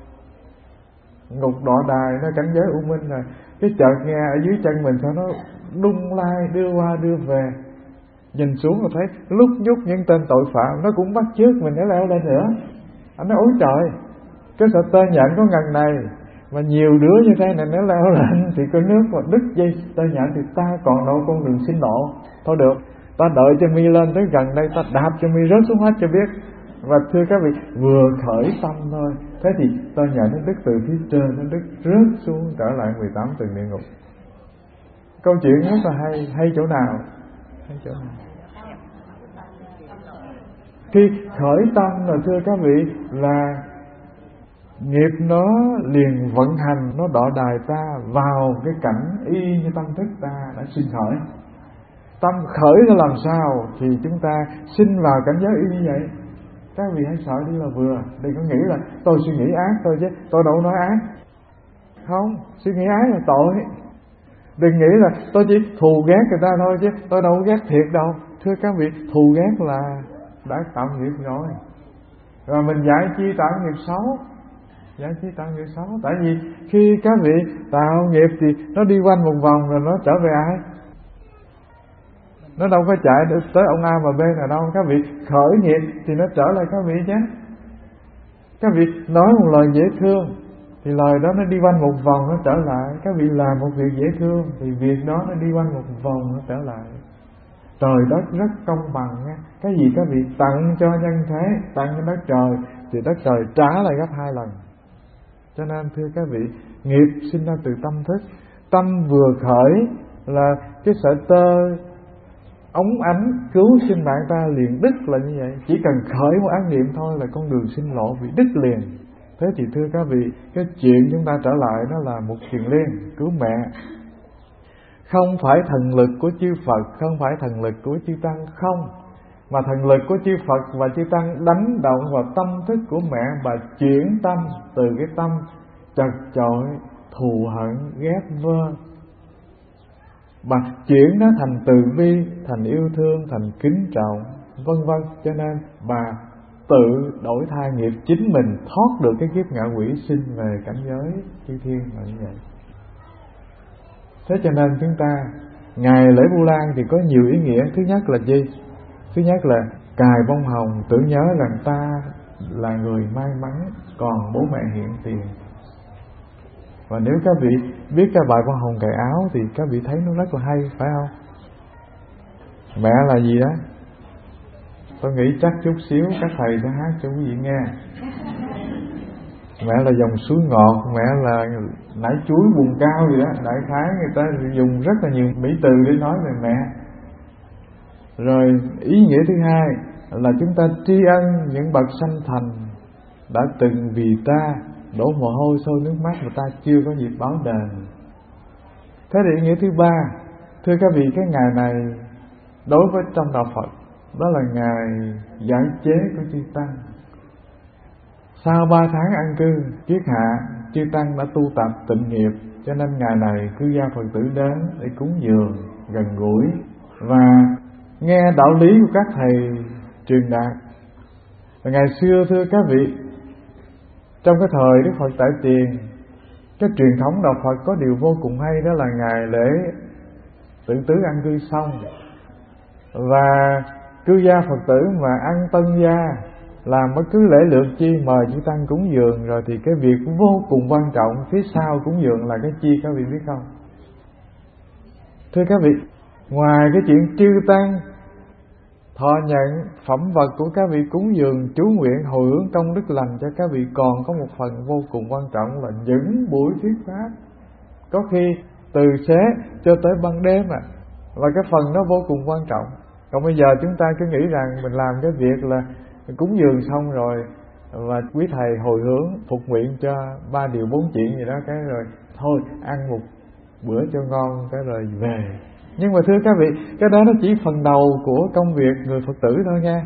ngục đọa đài, nó cảnh giới u minh rồi. Cái chợt nghe ở dưới chân mình sao nó đung lai, đưa qua đưa về. Nhìn xuống rồi thấy lúc nhúc những tên tội phạm nó cũng bắt chước mình để leo lên nữa. Anh nói ôi trời, cái sợi tơ nhện có ngần này mà nhiều đứa như thế này nó leo lên thì có nước mà đứt dây tơ nhện thì ta còn đâu con đường sinh lộ. Thôi được, ta đợi cho mi lên tới gần đây, ta đạp cho mi rớt xuống hết cho biết. Và thưa các vị, vừa khởi tâm thôi, thế thì tơ nhện nó đứt từ phía trên, nó đứt rớt xuống trở lại mười tám tầng địa ngục. Câu chuyện rất là hay. Hay chỗ nào? Hay chỗ nào? Khi khởi tâm là thưa các vị là nghiệp nó liền vận hành, nó đọa đài ta vào cái cảnh y như tâm thức ta đã sinh khởi. Tâm khởi ra làm sao thì chúng ta sinh vào cảnh giới y như vậy. Các vị hãy sợ đi là vừa. Đừng có nghĩ là tôi suy nghĩ ác thôi chứ tôi đâu nói ác. Không, suy nghĩ ác là tội. Đừng nghĩ là tôi chỉ thù ghét người ta thôi chứ tôi đâu có ghét thiệt đâu. Thưa các vị, thù ghét là đã tạo nghiệp rồi. Rồi mình giải chi tạo nghiệp xấu. Giải chi tạo nghiệp xấu. Tại vì khi các vị tạo nghiệp thì nó đi quanh một vòng rồi nó trở về ai? Nó đâu có chạy được tới ông A và B nào đâu. Các vị khởi nghiệp thì nó trở lại các vị chứ. Các vị nói một lời dễ thương thì lời đó nó đi quanh một vòng nó trở lại. Các vị làm một việc dễ thương thì việc đó nó đi quanh một vòng nó trở lại. Trời đất rất công bằng nha. Cái gì các vị tặng cho nhân thế, tặng cho đất trời thì đất trời trả lại gấp hai lần. Cho nên thưa các vị, nghiệp sinh ra từ tâm thức. Tâm vừa khởi là cái sợi tơ ống ánh cứu sinh bạn ta liền đứt là như vậy. Chỉ cần khởi một ác niệm thôi là con đường sinh lộ bị đứt liền. Thế thì thưa các vị, cái chuyện chúng ta trở lại đó là một thiền liên cứu mẹ. Không phải thần lực của chư Phật, không phải thần lực của chư Tăng, không. mà thần lực của chư Phật và chư Tăng đánh động vào tâm thức của mẹ, bà chuyển tâm từ cái tâm chật chội, thù hận, ghét vơ, bà chuyển nó thành từ bi, thành yêu thương, thành kính trọng, vân vân. Cho nên bà tự đổi thai nghiệp chính mình, thoát được cái kiếp ngạ quỷ, sinh về cảnh giới chư thiên là như vậy. Thế cho nên chúng ta ngày lễ Vu Lan thì có nhiều ý nghĩa. Thứ nhất là gì? Thứ nhất là cài bông hồng, tưởng nhớ rằng ta là người may mắn, còn bố mẹ hiện tiền. Và nếu các vị biết cái bài bông hồng cài áo thì các vị thấy nó rất là hay, phải không? Mẹ là gì đó? Tôi nghĩ chắc chút xíu các thầy sẽ hát cho quý vị nghe. Mẹ là dòng suối ngọt, mẹ là nải chuối vùng cao gì đó. Đại khái người ta dùng rất là nhiều mỹ từ để nói về mẹ. Rồi ý nghĩa thứ hai là chúng ta tri ân những bậc sanh thành đã từng vì ta đổ mồ hôi sôi nước mắt mà ta chưa có dịp báo đền. Thế thì ý nghĩa thứ ba, thưa các vị, cái ngày này đối với trong đạo Phật đó là ngày giải chế của chư Tăng. Sau ba tháng an cư kiết hạ, chư Tăng đã tu tập tịnh nghiệp, cho nên ngày này cư gia Phật tử đến để cúng dường gần gũi và nghe đạo lý của các thầy truyền đạt. Và ngày xưa thưa các vị, trong cái thời Đức Phật tại tiền, cái truyền thống đạo Phật có điều vô cùng hay, đó là ngày lễ tự tứ an cư xong và cư gia Phật tử mà ăn tân gia, làm bất cứ lễ lượt chi mời chư Tăng cúng dường, rồi thì cái việc vô cùng quan trọng phía sau cúng dường là cái chi các vị biết không? Thưa các vị, ngoài cái chuyện chư Tăng thọ nhận phẩm vật của các vị cúng dường, chú nguyện hồi hướng công đức lành cho các vị, còn có một phần vô cùng quan trọng là những buổi thuyết pháp, có khi từ xế cho tới ban đêm à, và cái phần đó vô cùng quan trọng. Còn bây giờ chúng ta cứ nghĩ rằng mình làm cái việc là cúng dường xong rồi và quý thầy hồi hướng phục nguyện cho ba điều bốn chuyện gì đó, cái rồi thôi ăn một bữa cho ngon cái rồi về. Nhưng mà thưa các vị, cái đó nó chỉ phần đầu của công việc người Phật tử thôi nha.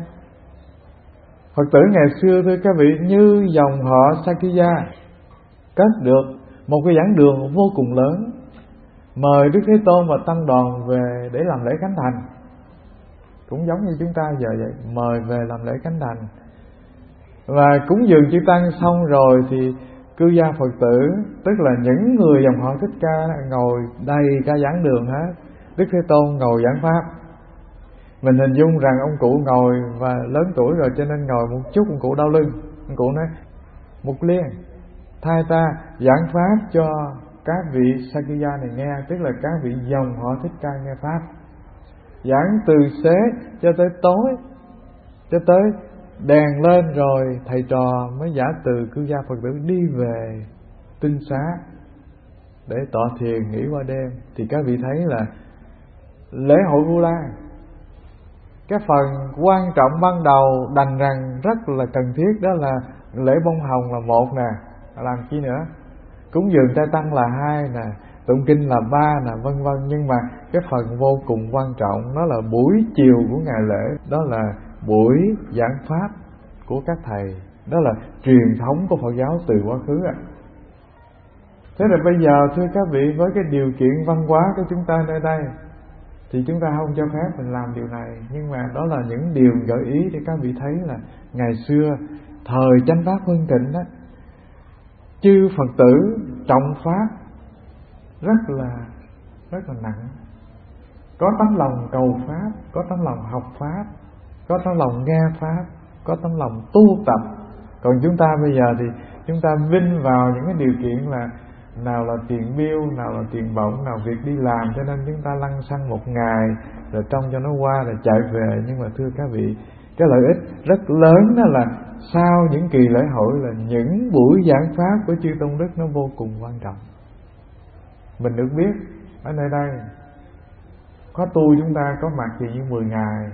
Phật tử ngày xưa thưa các vị, như dòng họ Sakya cất được một cái giảng đường vô cùng lớn, mời Đức Thế Tôn và tăng đoàn về để làm lễ khánh thành. Cũng giống như chúng ta giờ vậy, mời về làm lễ khánh thành. Và cúng dường chư Tăng xong rồi thì cư gia Phật tử, tức là những người dòng họ Thích Ca ngồi đầy cả giảng đường hết. Đức Thế Tôn ngồi giảng pháp. Mình hình dung rằng ông cụ ngồi và lớn tuổi rồi cho nên ngồi một chút ông cụ đau lưng. Ông cụ nói: Mục Liên, thay ta giảng pháp cho các vị Sakya này nghe, tức là các vị dòng họ Thích Ca nghe pháp. Giảng từ xế cho tới tối, cho tới đèn lên rồi thầy trò mới giả từ cư gia Phật tử đi về tinh xá để tọa thiền nghỉ qua đêm. Thì các vị thấy là lễ hội Vu Lan, cái phần quan trọng ban đầu đành rằng rất là cần thiết, đó là lễ bông hồng là một nè, làm chi nữa, cúng dường trai tăng là hai nè, tụng kinh là ba nè, vân vân. Nhưng mà cái phần vô cùng quan trọng đó là buổi chiều của ngày lễ, đó là buổi giảng pháp của các thầy, đó là truyền thống của Phật giáo từ quá khứ ạ. À. Thế là bây giờ thưa các vị, với cái điều kiện văn hóa của chúng ta nơi đây thì chúng ta không cho phép mình làm điều này. Nhưng mà đó là những điều gợi ý để các vị thấy là ngày xưa thời chánh pháp hưng thịnh đó, chư Phật tử trọng pháp rất là rất là nặng, có tấm lòng cầu pháp, có tấm lòng học pháp, có tấm lòng nghe pháp, có tấm lòng tu tập. Còn chúng ta bây giờ thì chúng ta vinh vào những cái điều kiện là nào là tiền bill, nào là tiền bổng, nào việc đi làm, cho nên chúng ta lăn xăng một ngày rồi trông cho nó qua rồi chạy về. Nhưng mà thưa các vị, cái lợi ích rất lớn đó là sau những kỳ lễ hội là những buổi giảng pháp của chư Tôn Đức nó vô cùng quan trọng. Mình được biết ở nơi đây khóa tu chúng ta có mặt chỉ như mười ngày,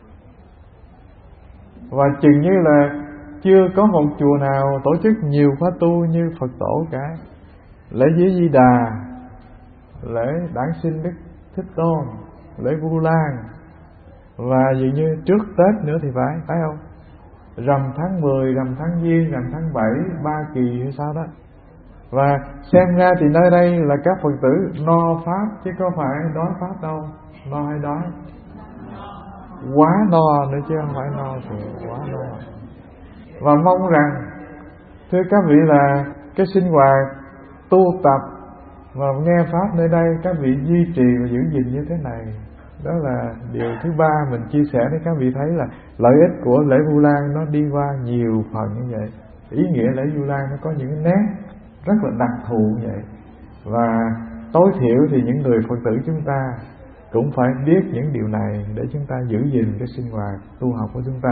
và chừng như là chưa có một chùa nào tổ chức nhiều khóa tu như Phật tổ cả. Lễ Vía Di Đà, lễ đản sinh Đức Thích Tôn, lễ Vu Lan, Và dường như trước Tết nữa thì phải, phải không? Rằm tháng mười, rằm tháng Giêng, rằm tháng bảy, ba kỳ hay sao đó. Và xem ra thì nơi đây là các Phật tử no Pháp, chứ có phải đói Pháp đâu. No hay đói? Quá no nữa chứ không phải no thì quá no. Và mong rằng, thưa các vị, là cái sinh hoạt tu tập và nghe Pháp nơi đây các vị duy trì và giữ gìn như thế này. Đó là điều thứ ba mình chia sẻ để các vị thấy là lợi ích của lễ Vu Lan nó đi qua nhiều phần như vậy. Ý nghĩa lễ Vu Lan nó có những cái nét rất là đặc thù như vậy. Và tối thiểu thì những người Phật tử chúng ta cũng phải biết những điều này để chúng ta giữ gìn cái sinh hoạt tu học của chúng ta.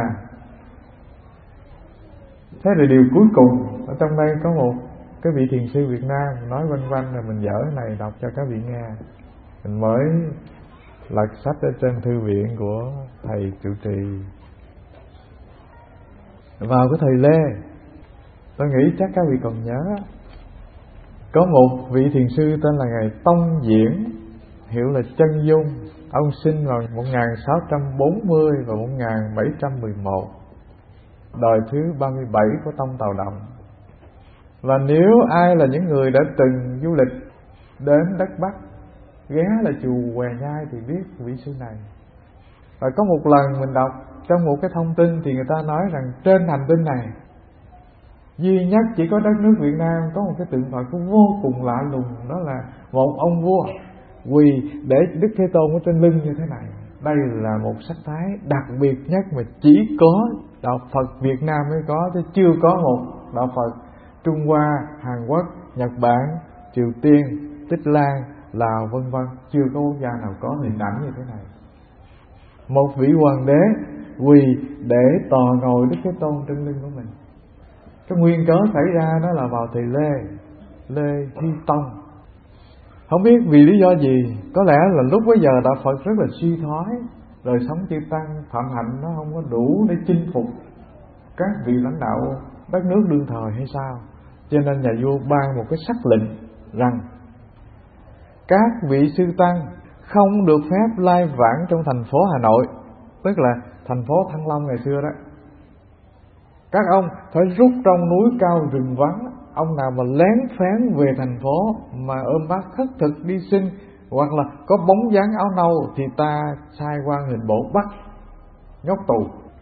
Thế rồi điều cuối cùng, ở trong đây có một cái vị thiền sư Việt Nam nói vân vân, là mình dở cái này đọc cho các vị nghe. Mình mới lật sách ở trên thư viện của thầy trụ trì. Vào cái thời Lê, tôi nghĩ chắc các vị còn nhớ, có một vị thiền sư tên là ngài Tông Diễn, hiệu là Chân Dung. Ông sinh vào một nghìn sáu trăm bốn mươi và một nghìn bảy trăm mười một, đời thứ ba mươi bảy của Tông Tàu Đồng. Và nếu ai là những người đã từng du lịch đến đất Bắc, ghé là chùa Què Nhai thì biết vị sư này. Và có một lần mình đọc trong một cái thông tin thì người ta nói rằng trên hành tinh này duy nhất chỉ có đất nước Việt Nam có một cái tượng Phật cũng vô cùng lạ lùng, đó là một ông vua quỳ để Đức Thế Tôn ở trên lưng như thế này. Đây là một sắc thái đặc biệt nhất mà chỉ có đạo Phật Việt Nam mới có, chứ chưa có một đạo Phật Trung Hoa, Hàn Quốc, Nhật Bản, Triều Tiên, Tích Lan, Lào vân vân, chưa có quốc gia nào có hình ảnh như thế này. Một vị hoàng đế quỳ để tò ngồi Đức Thế Tôn trên lưng của mình. Cái nguyên cớ xảy ra đó là vào thời Lê, Lê Hy Tông. Không biết vì lý do gì, có lẽ là lúc bấy giờ đạo Phật rất là suy thoái, đời sống chư tăng phạm hạnh nó không có đủ để chinh phục các vị lãnh đạo đất nước đương thời hay sao. Cho nên nhà vua ban một cái sắc lệnh rằng các vị sư tăng không được phép lai vãng trong thành phố Hà Nội, tức là thành phố Thăng Long ngày xưa đó. Các ông phải rút trong núi cao rừng vắng. Ông nào mà lén phén về thành phố mà ôm bát khất thực đi xin, hoặc là có bóng dáng áo nâu, thì ta sai quan hình bộ bắt nhốt tù.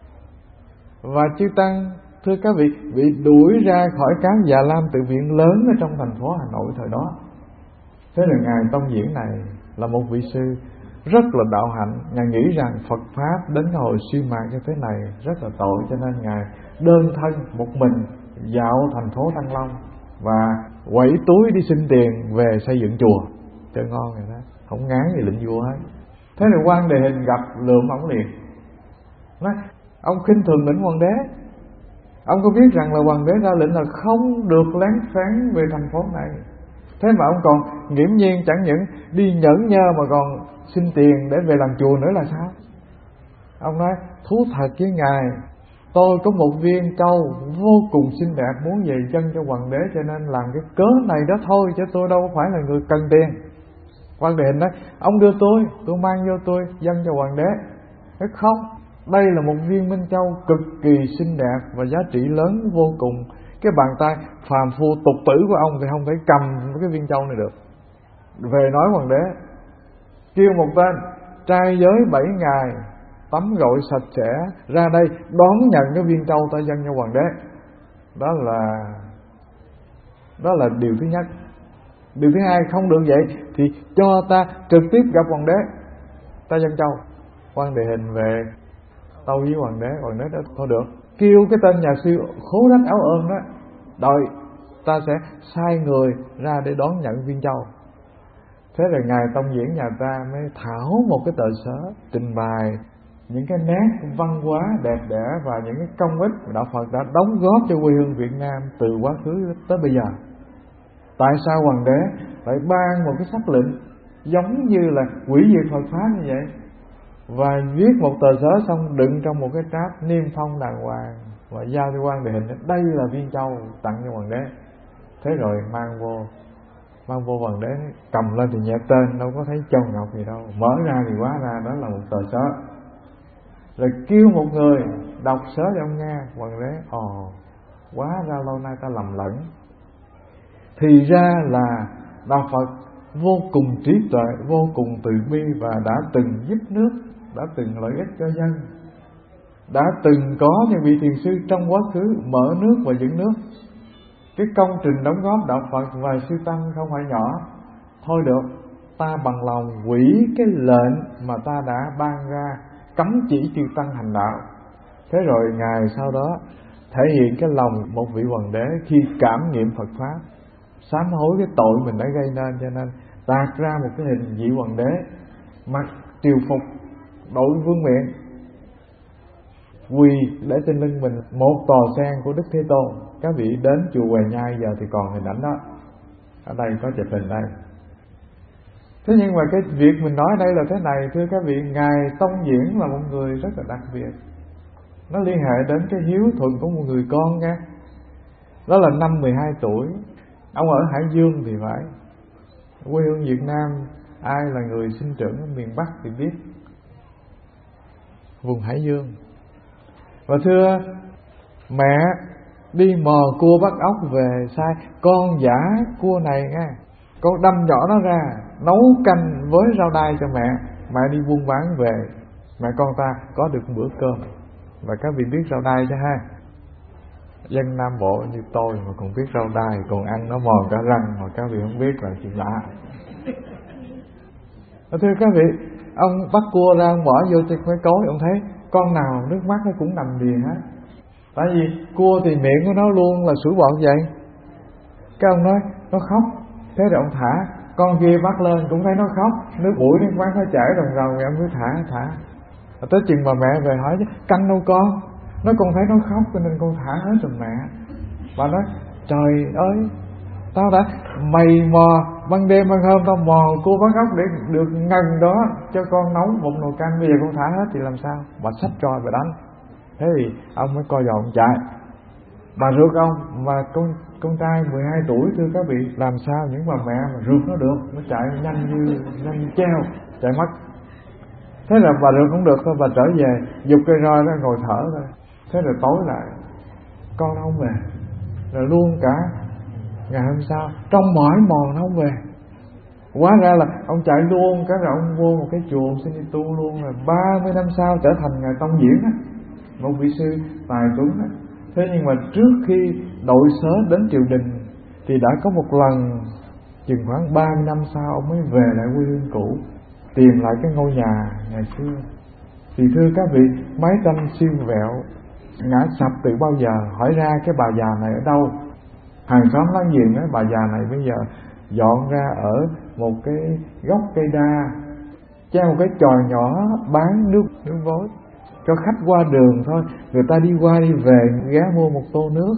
Và chư tăng, thưa các vị, bị đuổi ra khỏi các Già Lam tự viện lớn ở trong thành phố Hà Nội thời đó. Thế là ngài Tông Diễn này là một vị sư rất là đạo hạnh. Ngài nghĩ rằng Phật Pháp đến hồi suy mạt như thế này rất là tội, cho nên ngài đơn thân một mình dạo thành phố Thăng Long và quẩy túi đi xin tiền về xây dựng chùa. Chơi ngon rồi đó, không ngán gì lệnh vua hết. Thế là quan Đề Hình gặp lượm ổng liền, nói ông khinh thường lệnh hoàng đế. Ông có biết rằng là hoàng đế ra lệnh là không được lén phén về thành phố này, thế mà ông còn nghiễm nhiên chẳng những đi nhẫn nhơ mà còn xin tiền để về làm chùa nữa là sao? Ông nói thú thật với ngài, tôi có một viên châu vô cùng xinh đẹp muốn về dâng cho hoàng đế, cho nên làm cái cớ này đó thôi, chứ tôi đâu phải là người cần tiền. Quan Đề Hình nói ông đưa tôi, tôi mang vô tôi dâng cho hoàng đế. Nói không, đây là một viên minh châu cực kỳ xinh đẹp và giá trị lớn vô cùng. Cái bàn tay phàm phu tục tử của ông thì không thể cầm cái viên châu này được. Về nói hoàng đế, kêu một tên trai giới bảy ngày, tắm gội sạch sẽ, ra đây đón nhận cái viên châu ta dâng cho hoàng đế. Đó là Đó là điều thứ nhất. Điều thứ hai, không được vậy thì cho ta trực tiếp gặp hoàng đế, ta dâng châu. Quan Đề Hình về tâu với hoàng đế, hoàng đế đó thôi được, kêu cái tên nhà sư khố rách áo ôm đó, đợi ta sẽ sai người ra để đón nhận viên châu. Thế là ngài Tông Diễn nhà ta mới thảo một cái tờ sớ trình bày những cái nét văn hóa đẹp đẽ và những cái công ích mà đạo Phật đã đóng góp cho quê hương Việt Nam từ quá khứ tới bây giờ. Tại sao hoàng đế lại ban một cái sắc lệnh giống như là hủy diệt Phật Pháp như vậy, và viết một tờ sớ xong đựng trong một cái tráp niêm phong đàng hoàng và giao cho Quan Đề Hình, đây là viên châu tặng cho hoàng đế. Thế rồi mang vô mang vô hoàng đế cầm lên thì nhẹ tên, đâu có thấy châu ngọc gì đâu, mở ra thì hóa ra đó là một tờ sớ. rồi kêu một người đọc sớ cho ông nghe. Hoàng đế ồ, quá ra lâu nay ta lầm lẫn, thì ra là đạo Phật vô cùng trí tuệ, vô cùng từ bi, và đã từng giúp nước, đã từng lợi ích cho dân, đã từng có những vị thiền sư trong quá khứ mở nước và dựng nước. Cái công trình đóng góp đạo Phật và sư tăng không phải nhỏ. Thôi được, ta bằng lòng hủy cái lệnh mà ta đã ban ra cấm chỉ chư tăng hành đạo. Thế rồi Ngài sau đó thể hiện cái lòng một vị hoàng đế khi cảm nghiệm Phật Pháp, sám hối cái tội mình đã gây nên, cho nên tạc ra một cái hình vị hoàng đế, mặc triều phục, đội vương miện, quỳ để trên lưng mình một tòa sen của Đức Thế Tôn. Các vị đến chùa Hoài Nhai giờ thì còn hình ảnh đó, ở đây có chụp hình đây. Thế nhưng mà cái việc mình nói đây là thế này, thưa các vị, Ngài Tông Diễn là một người rất là đặc biệt. Nó liên hệ đến cái hiếu thuận của một người con nha. Đó là năm mười hai tuổi, ông ở Hải Dương thì phải, quê hương Việt Nam. Ai là người sinh trưởng ở miền Bắc thì biết, vùng Hải Dương. Và thưa mẹ đi mò cua bắt ốc về sai, con giả cua này nghe, con đâm nhỏ nó ra nấu canh với rau đay cho mẹ, mẹ đi buôn bán về, mẹ con ta có được bữa cơm. Và các vị biết rau đay chứ ha, dân Nam Bộ như tôi mà còn biết rau đay, còn ăn nó mòn cả răng mà các vị không biết là chuyện lạ. Thưa các vị, ông bắt cua ra, ông bỏ vô trên cái cối, ông thấy con nào nước mắt nó cũng nằm đìa hết. Tại vì cua thì miệng của nó luôn là sủi bọt vậy. Cái ông nói nó khóc, thế rồi ông thả, con kia bắt lên cũng thấy nó khóc, nước mũi nước mắt nó chảy ròng ròng, ông cứ thả thả. Và tới chừng mà mẹ về hỏi chứ canh đâu con, nó con thấy nó khóc cho nên con thả hết rồi mẹ. Bà nói trời ơi, tao đã mày mò ban đêm ban hôm, tao mò cua bắt ốc để được ngần đó cho con nấu một nồi canh, bây giờ con thả hết thì làm sao? Bà xách roi bà đánh. Thế thì ông mới coi dọn chạy. Bà rượt ông, và con con trai mười hai tuổi thưa các vị, làm sao những bà mẹ mà rượt nó được, nó chạy nhanh như nhanh như treo, chạy mất. Thế là bà rượt không được thôi, bà trở về giục cây roi đó ngồi thở thôi. Thế rồi tối lại con nó không về, rồi luôn cả ngày hôm sau trong mỏi mòn nó không về. Hóa ra là ông chạy luôn, cái rồi ông vô một cái chùa ông xin đi tu luôn, rồi ba mươi năm sau trở thành Ngài Tông Diễn á, một vị sư tài tuấn á. Thế nhưng mà trước khi đội sớ đến triều đình thì đã có một lần chừng khoảng ba mươi năm sau ông mới về lại quê hương cũ, tìm lại cái ngôi nhà ngày xưa. Thì thưa các vị, mái tranh siêu vẹo, ngã sập từ bao giờ, hỏi ra cái bà già này ở đâu. Hàng xóm láng giềng á, bà già này bây giờ dọn ra ở một cái gốc cây đa, treo một cái chòi nhỏ bán nước nước vối cho khách qua đường thôi, người ta đi qua đi về ghé mua một tô nước.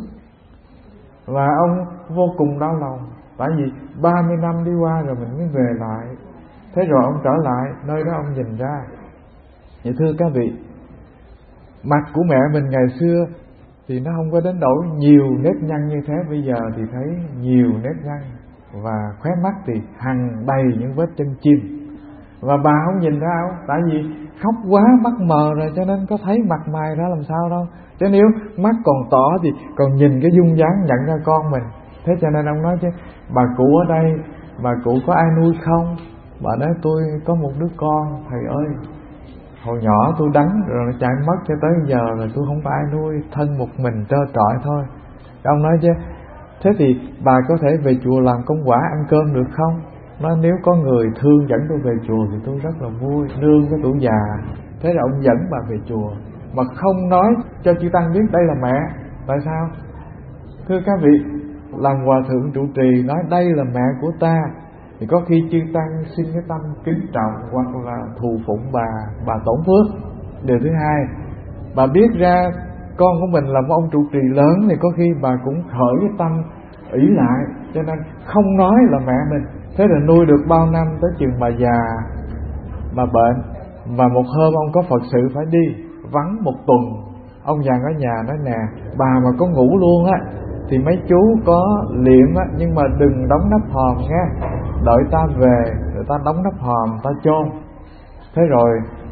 Và ông vô cùng đau lòng, tại vì ba mươi năm đi qua rồi mình mới về lại. Thế rồi ông trở lại nơi đó, ông nhìn ra. Vậy thưa các vị, mặt của mẹ mình ngày xưa thì nó không có đến đổi nhiều nếp nhăn như thế, bây giờ thì thấy nhiều nếp nhăn, và khóe mắt thì hằn đầy những vết chân chim. Và bà không nhìn ra đâu, tại vì khóc quá mắt mờ rồi, cho nên có thấy mặt mày ra làm sao đâu. Chứ nếu mắt còn tỏ thì còn nhìn cái dung dáng nhận ra con mình. Thế cho nên ông nói chứ bà cụ ở đây, bà cụ có ai nuôi không? Bà nói tôi có một đứa con thầy ơi, hồi nhỏ tôi đánh rồi nó chạy mất cho tới giờ rồi tôi không có ai nuôi, thân một mình trơ trọi thôi. Ông nói chứ thế thì bà có thể về chùa làm công quả ăn cơm được không? Nói nếu có người thương dẫn tôi về chùa thì tôi rất là vui, nương cái tuổi già. Thế là ông dẫn bà về chùa mà không nói cho chư tăng biết đây là mẹ. Tại sao? Thưa các vị, làm hòa thượng trụ trì nói đây là mẹ của ta thì có khi chư tăng xin cái tâm kính trọng hoặc là thù phụng bà, bà tổn phước. Điều thứ hai, bà biết ra con của mình là một ông trụ trì lớn thì có khi bà cũng khởi cái tâm ỷ lại, cho nên không nói là mẹ mình. Thế là nuôi được bao năm, tới chừng bà già, bà bệnh, và một hôm ông có Phật sự phải đi vắng một tuần. Ông già ở nhà nói nè, bà mà có ngủ luôn á thì mấy chú có liệm á, nhưng mà đừng đóng nắp hòm nha, đợi ta về rồi ta đóng nắp hòm ta chôn. Thế rồi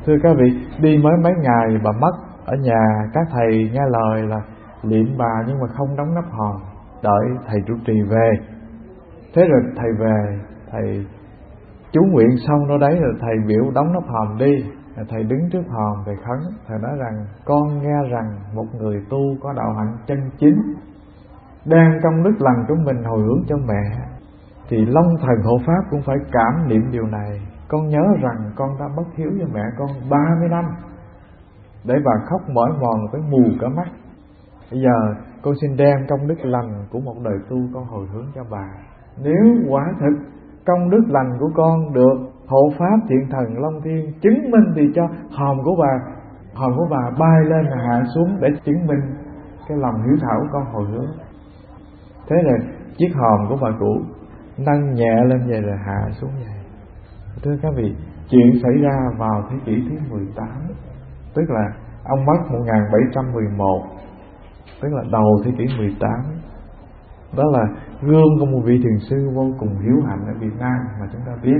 Thưa các vị, đi mới mấy ngày bà mất. Ở nhà các thầy nghe lời là liệm bà nhưng mà không đóng nắp hòm, đợi thầy trụ trì về. Thế rồi thầy về, thầy chú nguyện xong đó đấy, rồi thầy biểu đóng nắp hòm đi. Thầy đứng trước hòm, thầy khấn. Thầy nói rằng con nghe rằng một người tu có đạo hạnh chân chính đang trong đức lành của mình hồi hướng cho mẹ, thì Long Thần Hộ Pháp cũng phải cảm niệm điều này. Con nhớ rằng con đã bất hiếu cho mẹ con ba mươi năm, để bà khóc mỏi mòn tới mù cả mắt. Bây giờ con xin đem công đức lành của một đời tu con hồi hướng cho bà. Nếu quả thực công đức lành của con được Hộ Pháp Thiện Thần Long Thiên chứng minh, thì cho hòm của bà hòm của bà bay lên hạ xuống để chứng minh cái lòng hiếu thảo của con hồi hướng. Thế rồi chiếc hòm của bà cũ nâng nhẹ lên vậy rồi hạ xuống vậy. Thưa các vị, chuyện xảy ra vào thế kỷ thứ mười tám, tức là ông mất một nghìn bảy trăm mười một, tức là đầu thế kỷ mười tám. Đó là gương của một vị thiền sư vô cùng hiếu hạnh ở Việt Nam mà chúng ta biết.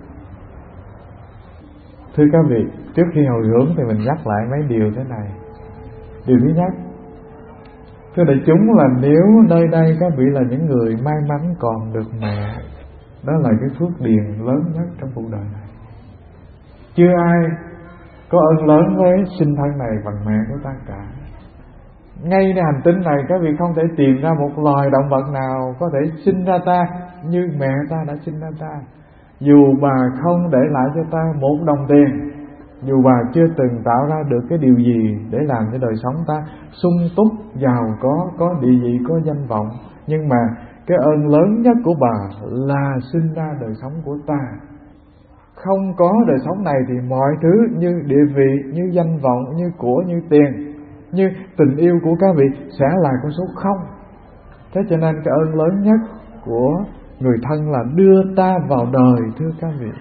Thưa các vị, trước khi hồi hướng thì mình nhắc lại mấy điều thế này. Điều thứ nhất, thưa đại chúng, là nếu nơi đây các vị là những người may mắn còn được mẹ, đó là cái phước điền lớn nhất trong cuộc đời này. Chưa ai có ơn lớn với sinh thân này bằng mẹ của ta cả. Ngayในhành tinh này các vị không thể tìm ra một loài động vật nào có thể sinh ra ta như mẹ ta đã sinh ra ta. Dù bà không để lại cho ta một đồng tiền, dù bà chưa từng tạo ra được cái điều gì để làm cho đời sống ta sung túc, giàu có, có địa vị, có danh vọng, nhưng mà cái ơn lớn nhất của bà là sinh ra đời sống của ta. Không có đời sống này thì mọi thứ như địa vị, như danh vọng, như của, như tiền, như tình yêu của các vị sẽ là con số không. Thế cho nên cái ơn lớn nhất của người thân là đưa ta vào đời. Thưa các vị,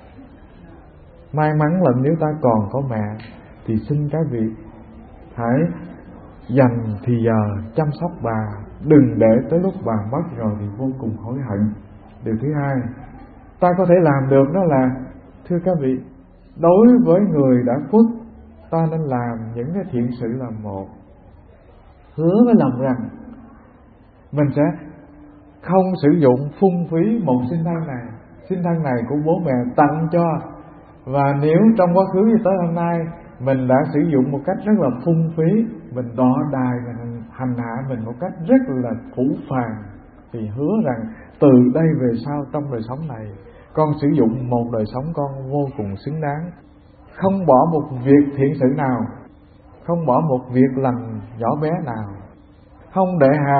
may mắn là nếu ta còn có mẹ thì xin các vị hãy dành thì giờ chăm sóc bà, đừng để tới lúc bà mất rồi thì vô cùng hối hận. Điều thứ hai ta có thể làm được đó là, thưa các vị, đối với người đã khuất, ta nên làm những cái thiện sự là một. Hứa với lòng rằng mình sẽ không sử dụng phung phí một sinh thân này. Sinh thân này của bố mẹ tặng cho, và nếu trong quá khứ cho tới hôm nay mình đã sử dụng một cách rất là phung phí, mình đọ đài, mình hành hạ mình một cách rất là phũ phàng, thì hứa rằng từ đây về sau trong đời sống này, con sử dụng một đời sống con vô cùng xứng đáng. Không bỏ một việc thiện sự nào, không bỏ một việc lành nhỏ bé nào, không để hà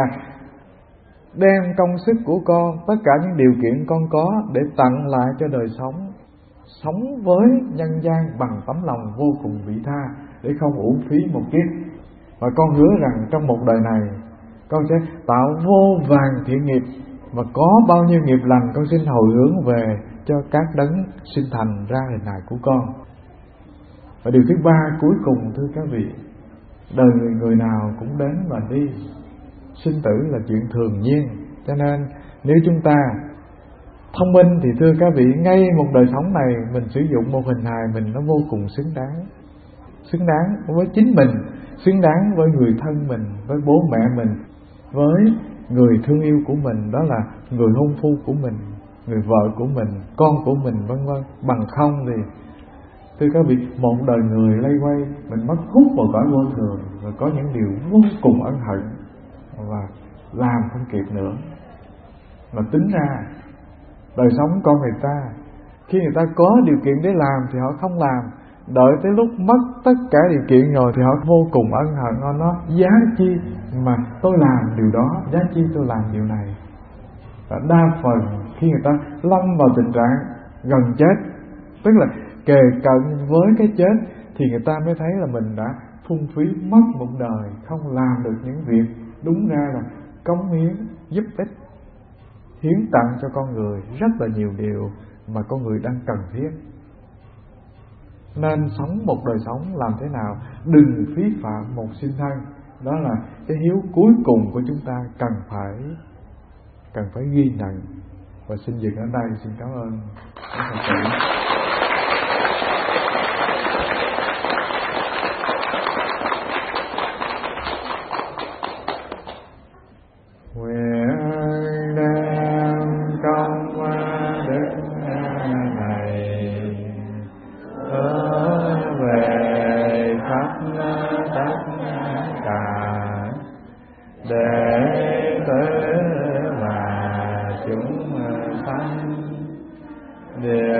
đem công sức của con, tất cả những điều kiện con có để tặng lại cho đời sống, sống với nhân gian bằng tấm lòng vô cùng vị tha, để không uổng phí một kiếp. Và con hứa rằng trong một đời này con sẽ tạo vô vàn thiện nghiệp, và có bao nhiêu nghiệp lành con xin hồi hướng về cho các đấng sinh thành ra hình hài của con. Và điều thứ ba cuối cùng, thưa các vị, đời người, người nào cũng đến và đi, sinh tử là chuyện thường nhiên. Cho nên nếu chúng ta thông minh thì thưa các vị, ngay một đời sống này mình sử dụng một hình hài mình nó vô cùng xứng đáng. Xứng đáng với chính mình, xứng đáng với người thân mình, với bố mẹ mình, với người thương yêu của mình, đó là người hôn phu của mình, người vợ của mình, con của mình, vân vân. Bằng không thì thưa các vị, một đời người lây quay, mình mất hút vào cõi vô thường, và có những điều vô cùng ân hận và làm không kịp nữa. Mà tính ra đời sống con người ta, khi người ta có điều kiện để làm thì họ không làm, đợi tới lúc mất tất cả điều kiện rồi thì họ vô cùng ân hận. Họ nói giá chi mà tôi làm điều đó, giá chi tôi làm điều này. Và đa phần khi người ta lâm vào tình trạng gần chết, tức là kề cận với cái chết, thì người ta mới thấy là mình đã phung phí mất một đời, không làm được những việc đúng ra là cống hiến, giúp ích, hiến tặng cho con người rất là nhiều điều mà con người đang cần thiết. Nên sống một đời sống làm thế nào đừng phí phạm một sinh thân. Đó là cái hiếu cuối cùng của chúng ta cần phải cần phải ghi nhận. Và xin dừng ở đây, xin cảm ơn. sanh, đều